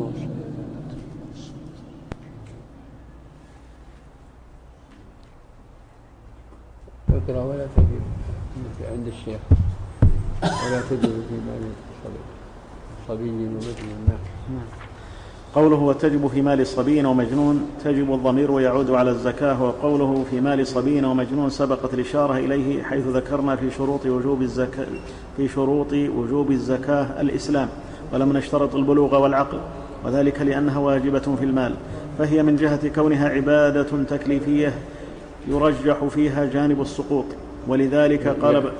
اقرأ ولا تجب عند الشيخ، ولا تجب في مال صبي ومجنون. نعم. قوله وتجب في مال صبي ومجنون، تجب الضمير يعود على الزكاة، وقوله في مال صبي ومجنون سبقت الإشارة إليه حيث ذكرنا في شروط وجوب الزكاة في شروط وجوب الزكاة الإسلام، ولم نشترط البلوغ والعقل، وذلك لأنها واجبة في المال، فهي من جهة كونها عبادة تكليفية يرجح فيها جانب السقوط، ولذلك قال ب...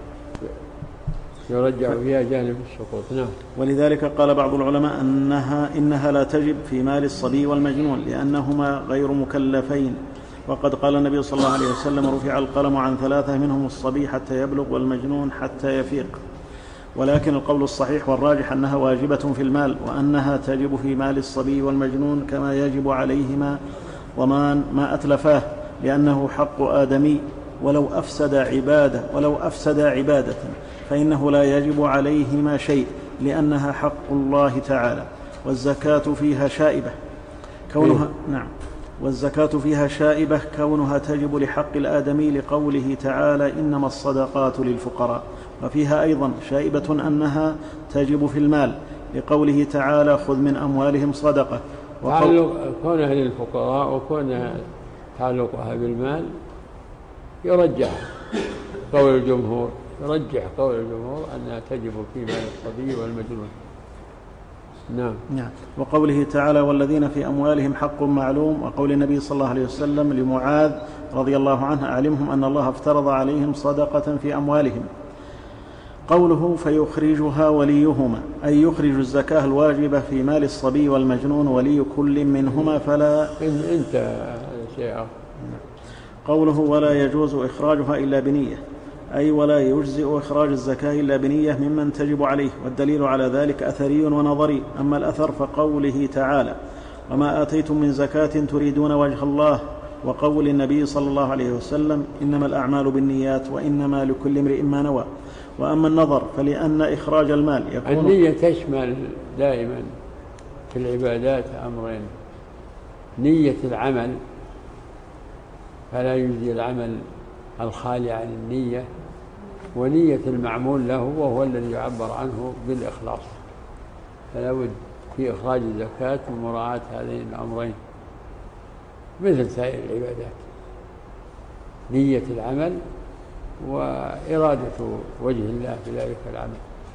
يرجع فيها جانب السقوط. نعم. ولذلك قال بعض العلماء أنها إنها لا تجب في مال الصبي والمجنون لأنهما غير مكلفين، وقد قال النبي صلى الله عليه وسلم رفع القلم عن ثلاثة منهم الصبي حتى يبلغ والمجنون حتى يفيق. ولكن القول الصحيح والراجح أنها واجبة في المال، وأنها تجب في مال الصبي والمجنون كما يجب عليهما ضمان ما أتلفاه، لأنه حق آدمي، ولو أفسد عبادة ولو أفسد عبادة فإنه لا يجب عليهما شيء، لأنها حق الله تعالى. والزكاة فيها شائبة كونها نعم والزكاة فيها شائبة كونها تجب لحق الآدمي لقوله تعالى إنما الصدقات للفقراء، وفيها أيضا شائبة أنها تجب في المال لقوله تعالى خذ من أموالهم صدقة. تعلق كونها للفقراء وكونها تعلقها بالمال يرجح قول الجمهور، يرجح قول الجمهور أنها تجب في مال الصبي والمجنون. نعم. نعم. وقوله تعالى والذين في أموالهم حق معلوم، وقول النبي صلى الله عليه وسلم لمعاذ رضي الله عنه أعلمهم أن الله افترض عليهم صدقة في أموالهم. قوله فيخرجها وليهما، أي يخرج الزكاة الواجبة في مال الصبي والمجنون ولي كل منهما فلا انت شيء. قوله ولا يجوز إخراجها إلا بنية، أي ولا يجزئ إخراج الزكاة إلا بنية ممن تجب عليه، والدليل على ذلك أثري ونظري. أما الأثر فقوله تعالى: وما آتيتم من زكاة تريدون وجه الله، وقول النبي صلى الله عليه وسلم: إنما الأعمال بالنيات وإنما لكل امرئ ما نوى. وأما النظر فلأن إخراج المال يكون النية تشمل دائما في العبادات أمرين: نية العمل، فلا يجزي العمل الخالي عن النية، ونية المعمول له وهو الذي يعبر عنه بالإخلاص. فلا بد في إخراج الزكاة ومراعاة هذين الأمرين مثل سائر العبادات: نية العمل وإرادة وجه الله في ذلك العمل.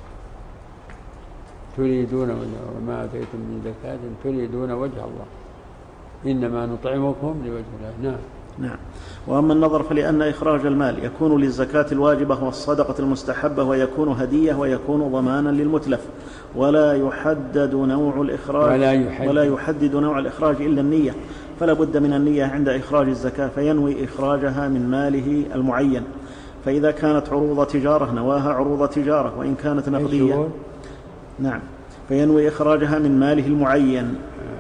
تريدون وما آتيتم من زكاة تريدون وجه الله إنما نطعمكم لوجه الله. نعم. نعم. وأما النظر فلأن إخراج المال يكون للزكاة الواجبة والصدقة المستحبة، ويكون هدية، ويكون ضمانا للمتلف، ولا يحدد نوع الإخراج ولا يحدد, ولا يحدد نوع الإخراج إلا النية، فلا بد من النية عند إخراج الزكاة، فينوي إخراجها من ماله المعين. فإذا كانت عروض تجارة نواها عروض تجارة، وإن كانت نقدية نعم فينوي إخراجها من ماله المعين.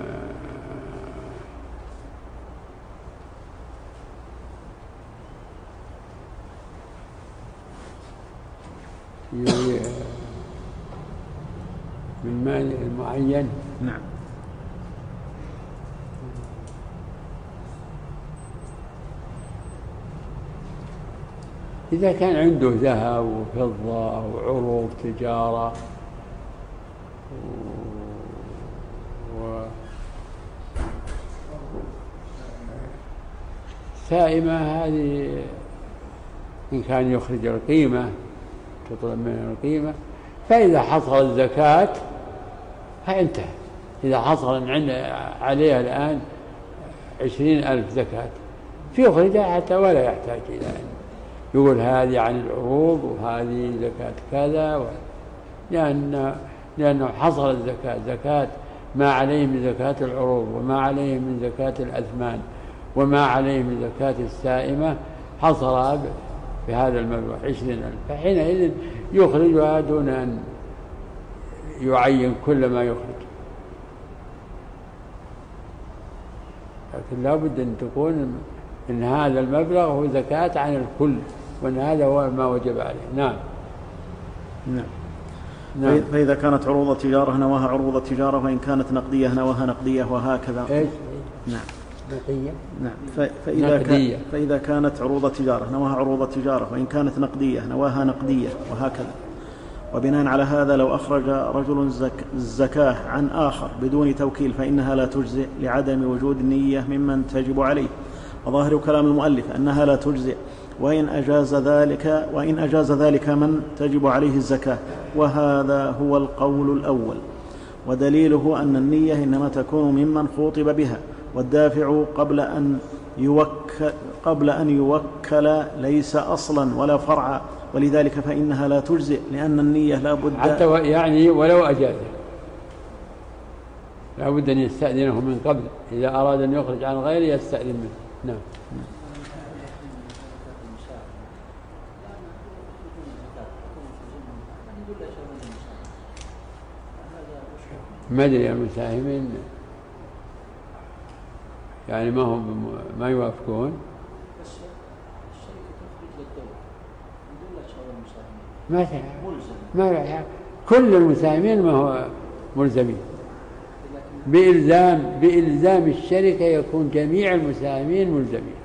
من ماله المعين. نعم. إذا كان عنده ذهب وفضة وعروض تجارة و سائمة، هذه إن كان يخرج القيمة تطلب منه القيمة، فإذا حصل الزكاة فانتهى. إذا حصل عليها الآن عشرين ألف زكاة فيخرجها حتى ولا يحتاج إلى أن يقول هذه عن العروض وهذه زكاة كذا و... لأن لأنه حصل الزكاة زكاة ما عليه من زكاة العروض، وما عليه من زكاة الأثمان، وما عليه من زكاة السائمة، حصل بهذا المبلغ عشرين ألف، فحينئذ يخرجها دون أن يعين كل ما يخرج. لكن لا بد أن تكون إن هذا المبلغ هو زكاة عن الكل، وأن هذا هو ما وجب عليه. نعم. نعم. نعم. فإذا كانت عروض تجارة نواها عروض تجارة، وإن كانت نقدية نواها نقدية، وهكذا. إيش؟ نعم. نقدية. نعم. فإذا, كان فإذا كانت عروض تجارة نواها عروض تجارة، وإن كانت نقدية نواها نقدية، وهكذا. وبناء على هذا لو أخرج رجل الزكاة عن آخر بدون توكيل فإنها لا تجزئ لعدم وجود نية ممن تجب عليه. وظاهر كلام المؤلف أنها لا تجزئ، وإن أجاز ذلك وإن أجاز ذلك من تجب عليه الزكاة، وهذا هو القول الأول. ودليله أن النية إنما تكون ممن خوطب بها، والدافع قبل أن يوكل, قبل أن يوكل ليس أصلا ولا فرعا، ولذلك فإنها لا تجزئ، لأن النية لا بد حتى يعني ولو أجازه لا بد أن يستأذنه من قبل، إذا أراد أن يخرج عن غيره يستأذن منه. نعم. ما أدري المساهمين يعني ما هم ما يوافقون. ما ما كل المساهمين ما هو ملزمين بإلزام بإلزام الشركة، يكون جميع المساهمين ملزمين.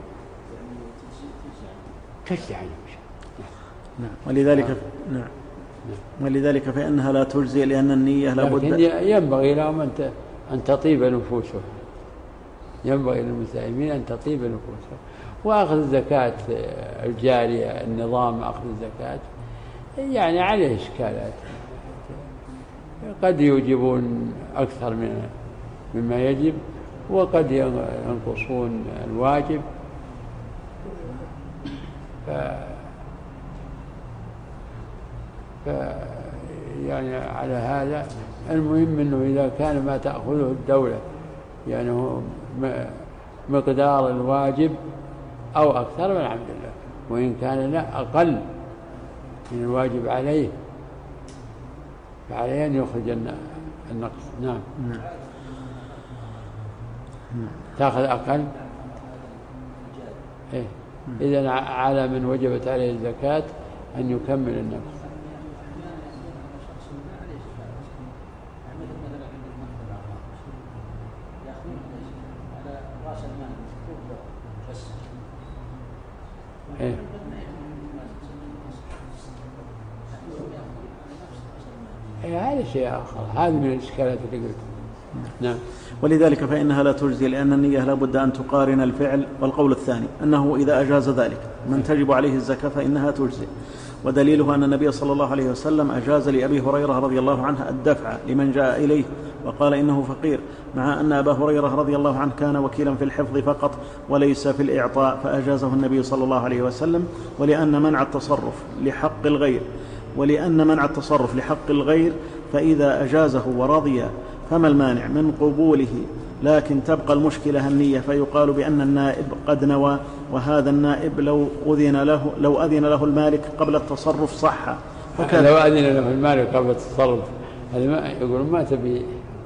تجزي عنهم. نعم. ولذلك آه. نعم. ولذلك فإنها لا تجزي، لأن النية لا بد. ينبغي لهم أن تطيب نفوسهم، ينبغي للمساهمين أن تطيب نفوسهم. وأخذ الزكاة الجارية، النظام أخذ الزكاة يعني عليه إشكالات، قد يوجبون أكثر من مما يجب، وقد ينقصون الواجب. ف... ف... يعني على هذا المهم أنه إذا كان ما تأخذه الدولة يعني هو مقدار الواجب أو أكثر، والحمد لله. وإن كان لا أقل من الواجب عليه فعليه أن يخرج النقص. نعم. نعم. تأخذ أقل. إيه؟ إذن على من وجبت عليه الزكاة أن يكمل النقص. إيه؟ إيه هذا شيء آخر، هذا من الإشكالات اللي قلت. نعم. ولذلك فإنها لا تجزي، لأن النية لا بد أن تقارن الفعل. والقول الثاني أنه إذا أجاز ذلك من تجب عليه الزكاة فإنها تجزي، ودليله أن النبي صلى الله عليه وسلم أجاز لأبي هريرة رضي الله عنه الدفع لمن جاء إليه وقال إنه فقير، مع أن أبا هريرة رضي الله عنه كان وكيلا في الحفظ فقط وليس في الإعطاء، فأجازه النبي صلى الله عليه وسلم. ولأن منع التصرف لحق الغير ولأن منع التصرف لحق الغير فإذا أجازه ورضي فما المانع من قبوله؟ لكن تبقى المشكلة النية، فيقال بأن النائب قد نوى، وهذا النائب لو أذن له لو أذن له المالك قبل التصرف صح. لو أذن له المالك قبل التصرف يقول ما تبي.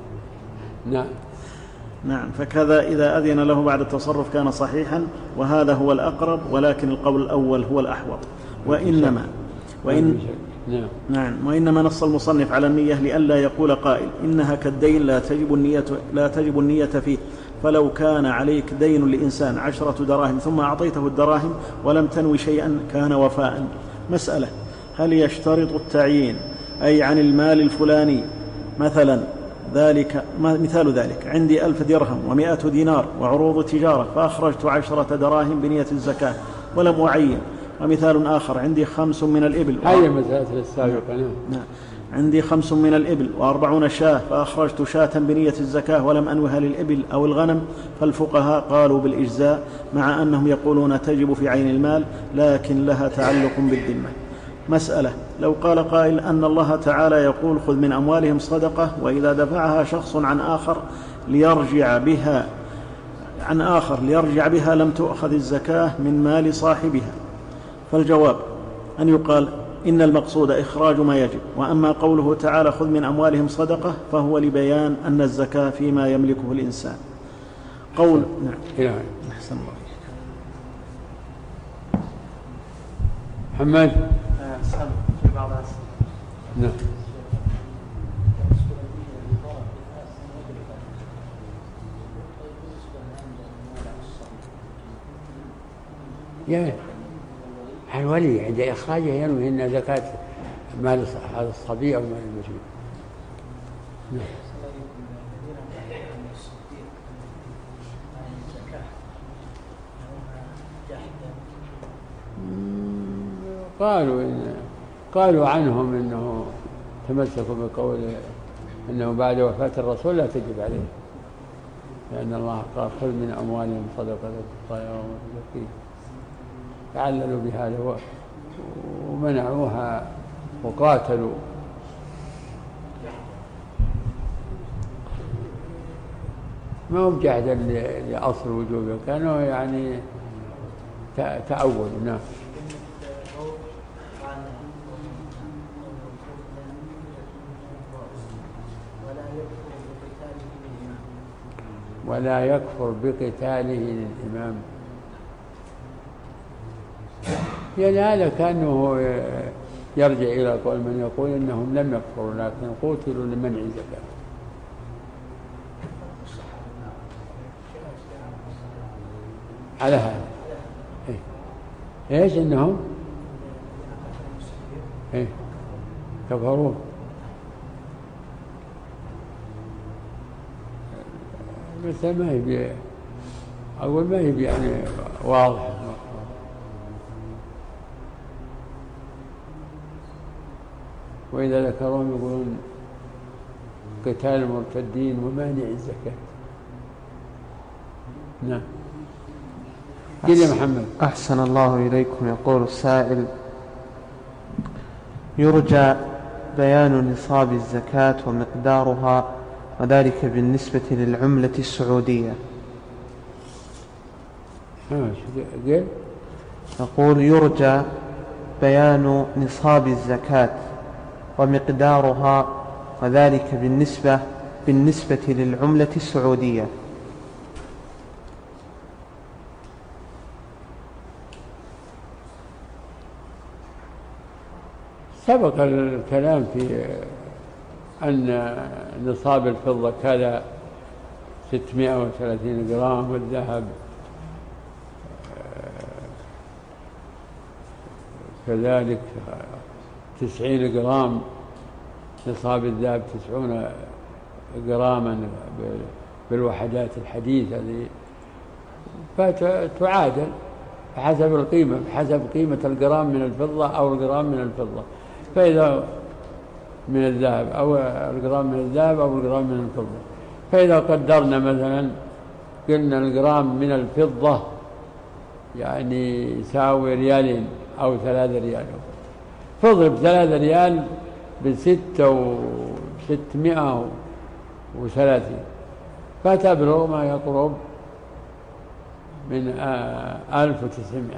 نعم. نعم. فكذا إذا أذن له بعد التصرف كان صحيحا، وهذا هو الأقرب، ولكن القول الأول هو الأحوط. وإنما وإن نعم. نعم وإنما نص المصنف على النية لئلا يقول قائل إنها كالدين لا تجب النية لا تجب النية فيه، فلو كان عليك دين لإنسان عشرة دراهم ثم أعطيته الدراهم ولم تنوي شيئا كان وفاء. مسألة: هل يشترط التعيين أي عن المال الفلاني مثلا ذلك مثال ذلك عندي ألف درهم ومائة دينار وعروض تجارة فأخرجت عشرة دراهم بنية الزكاة ولم أعين. ومثال آخر: عندي خمس من الإبل هذه مسألة السابقة. نعم. عندي خمس من الإبل وأربعون شاة فأخرجت شاة بنية الزكاة ولم أنوها للإبل أو الغنم، فالفقهاء قالوا بالإجزاء، مع أنهم يقولون تجب في عين المال لكن لها تعلق بالذمة. مسألة: لو قال قائل أن الله تعالى يقول خذ من أموالهم صدقة، وإذا دفعها شخص عن آخر ليرجع بها عن آخر ليرجع بها لم تؤخذ الزكاة من مال صاحبها، فالجواب أن يقال إن المقصود إخراج ما يجب، وأما قوله تعالى خذ من أموالهم صدقة فهو لبيان أن الزكاة فيما يملكه الإنسان. قول نعم. أحسن الله. محمد. أسأل في بعض الأسئلة. نعم. يا الولي عند إخراجه ينوي أن زكاة مال هذا الصبي أو مال المجنون. قالوا إن قالوا عنهم إنه تمسكوا بقول إنه بعد وفاة الرسول لا تجب عليه، لأن الله قال خذ من أموالهم صدقة تطهرهم وتزكيهم، تعللوا بهذا ومنعوها وقاتلوا. ما هم جهدا لأصل وجوبه، كانوا يعني تأولوا. نعم. ولا يكفر بقتاله للإمام، يعني هذا كأنه يرجع إلى قول من يقول إنهم لم يكفروا لكن قتلوا لمنع الزكاة. على هذا إيه؟ إيش إنهم إيه؟ كفروا. بس ما هي أقول ما هي يعني واضح. وإذا ذكرهم يقولون قتال المرتدين ومانع الزكاة. نعم. قل يا محمد. أحسن الله إليكم. يقول السائل: يرجى بيان نصاب الزكاة ومقدارها، وذلك بالنسبة للعملة السعودية. قل. يقول: يرجى بيان نصاب الزكاة ومقدارها، وذلك بالنسبة بالنسبة للعملة السعودية. سبق الكلام في أن نصاب الفضة كذا ستمائة وثلاثين جرام، والذهب كذلك تسعين جرام، نصاب الذهب تسعون جراما بالوحدات الحديثة هذه، فتعادل بحسب القيمة، بحسب قيمة الجرام من الفضة أو الجرام من الفضة، فإذا من الذهب أو الجرام من الذهب أو الجرام من الفضة، فإذا قدرنا مثلا قلنا الجرام من الفضة يعني يساوي ريالين أو ثلاثة ريال، فاضرب ثلاثة ريال بستة وستمائة وثلاثين، فتبلغ ما يقرب من ألف وتسعمائة.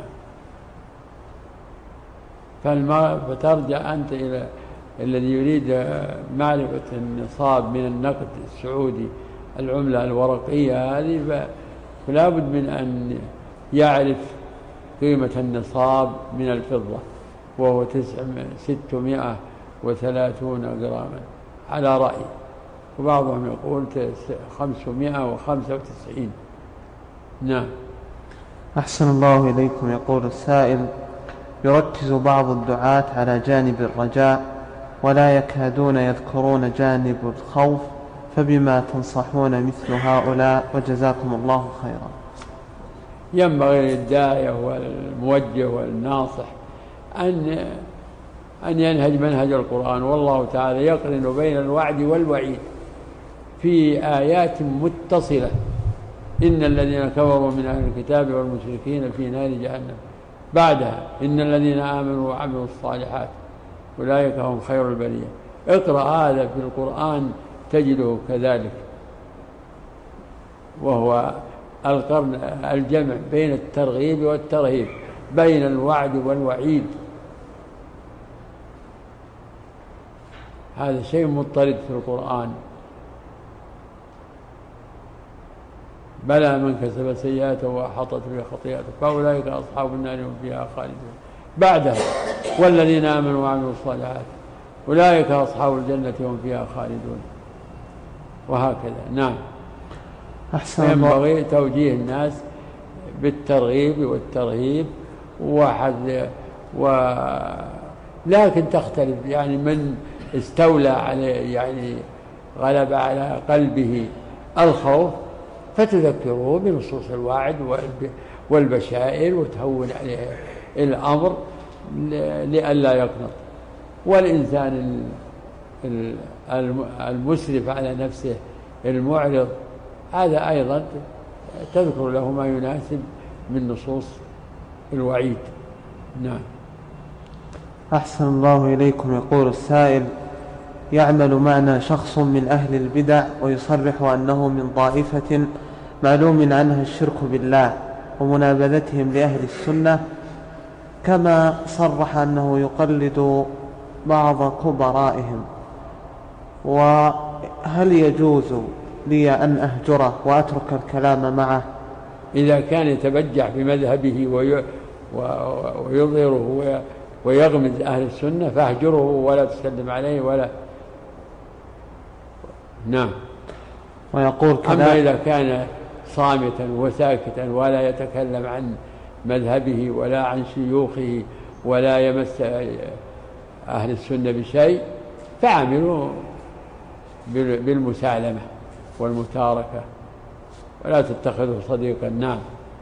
فترجع أنت إلى الذي يريد معرفة النصاب من النقد السعودي، العملة الورقية هذه، فلا بد من أن يعرف قيمة النصاب من الفضة، وهو ستمائة وثلاثون جراما على رأي، وبعضهم يقول خمسمائة وخمسة وتسعين. نعم. أحسن الله إليكم. يقول السائل: يركز بعض الدعاة على جانب الرجاء ولا يكادون يذكرون جانب الخوف، فبما تنصحون مثل هؤلاء؟ وجزاكم الله خيرا. ينبغي للداعية والموجه والناصح أن أن ينهج منهج القرآن، والله تعالى يقرن بين الوعد والوعيد في آيات متصلة: إن الذين كفروا من أهل الكتاب والمشركين في نار جهنم، بعدها إن الذين آمنوا وعملوا الصالحات أولئك هم خير البرية. اقرأ هذا في القرآن تجده كذلك، وهو القرن الجمع بين الترغيب والترهيب، بين الوعد والوعيد. هذا شيء مضطرد في القرآن. بلى من كسب سيئاته وأحاطت به خطيئته فأولئك أصحاب النار هم فيها خالدون، بعدها والذين آمنوا وعملوا الصالحات أولئك أصحاب الجنة هم فيها خالدون، وهكذا. نعم. أحسن. ينبغي توجيه الناس بالترغيب والترهيب، وحد و... لكن تختلف، يعني من استولى عليه، يعني غلب على قلبه الخوف، فتذكره بنصوص الوعد والبشائر وتهون عليه الأمر لئلا يقنط. والإنسان المسرف على نفسه المعرض، هذا أيضا تذكر له ما يناسب من نصوص الوعيد. نعم. أحسن الله إليكم. يقول السائل: يعمل معنا شخص من أهل البدع ويصرح أنه من طائفة معلوم عنها الشرك بالله ومنابذتهم لأهل السنة، كما صرح أنه يقلد بعض كبرائهم، وهل يجوز لي أن أهجره وأترك الكلام معه؟ إذا كان يتبجح بمذهبه ويظهره ويغمز أهل السنة فاهجره ولا تسلم عليه ولا. نعم. ويقول كذا: أما إذا كان صامتا وساكتا ولا يتكلم عن مذهبه ولا عن شيوخه ولا يمس أهل السنة بشيء، فعاملوا بالمسالمة والمتاركة ولا تتخذه صديقا. نعم.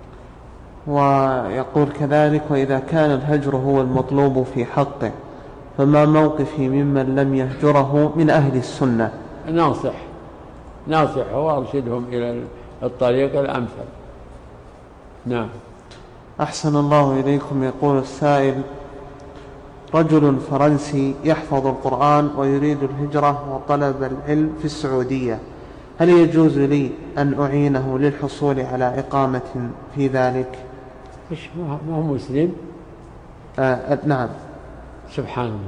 ويقول كذلك: وإذا كان الهجر هو المطلوب في حقه، فما موقفي ممن لم يهجره من أهل السنة؟ ناصح ناصح وأرشدهم إلى الطريق الأمثل. نعم. أحسن الله إليكم. يقول السائل: رجل فرنسي يحفظ القرآن ويريد الهجرة وطلب العلم في السعودية، هل يجوز لي أن أعينه للحصول على إقامة في ذلك؟ مش ما هو مسلم؟ آه نعم. سبحان الله،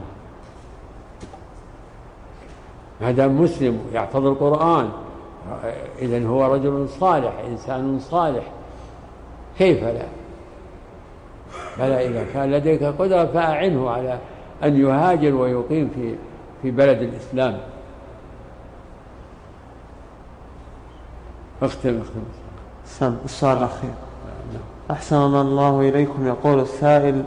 ما دام مسلم يحفظ القرآن إذن هو رجل صالح، إنسان صالح، كيف لا؟ بلى إذا كان لديك قدرة فأعنه على أن يهاجر ويقيم في في بلد الإسلام. اختم اختم السؤال الأخير. أحسن الله إليكم. يقول السائل: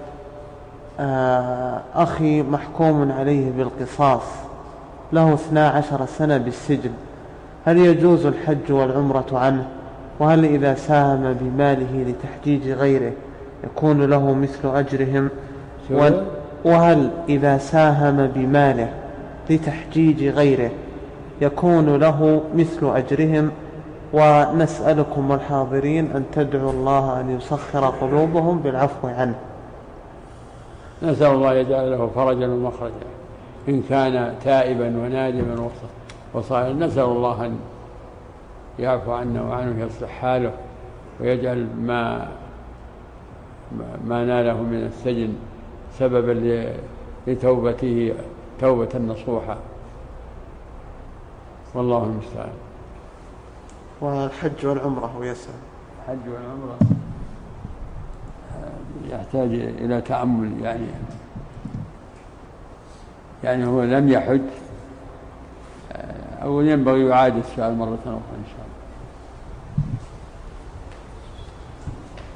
أخي محكوم عليه بالقصاص، له اثنا عشر سنة بالسجن، هل يجوز الحج والعمرة عنه؟ وهل إذا ساهم بماله لتحجيج غيره يكون له مثل أجرهم؟ وهل إذا ساهم بماله لتحجيج غيره يكون له مثل أجرهم؟ ونسألكم الحاضرين أن تدعوا الله أن يسخر قلوبهم بالعفو عنه. نسأل الله يجعل له فرجا ومخرجا إن كان تائبا ونادما وصائرا. نسأل الله أن يعفو عنا وعنه ويصلح حاله ويجعل ما ما ناله من السجن سببا لتوبته توبة نصوحة، والله المستعان. والحج والعمرة ويسأل. الحج والعمرة يحتاج إلى تأمل، يعني يعني هو لم يحج أو ينبغي يعاد السؤال مرة أخرى إن شاء الله.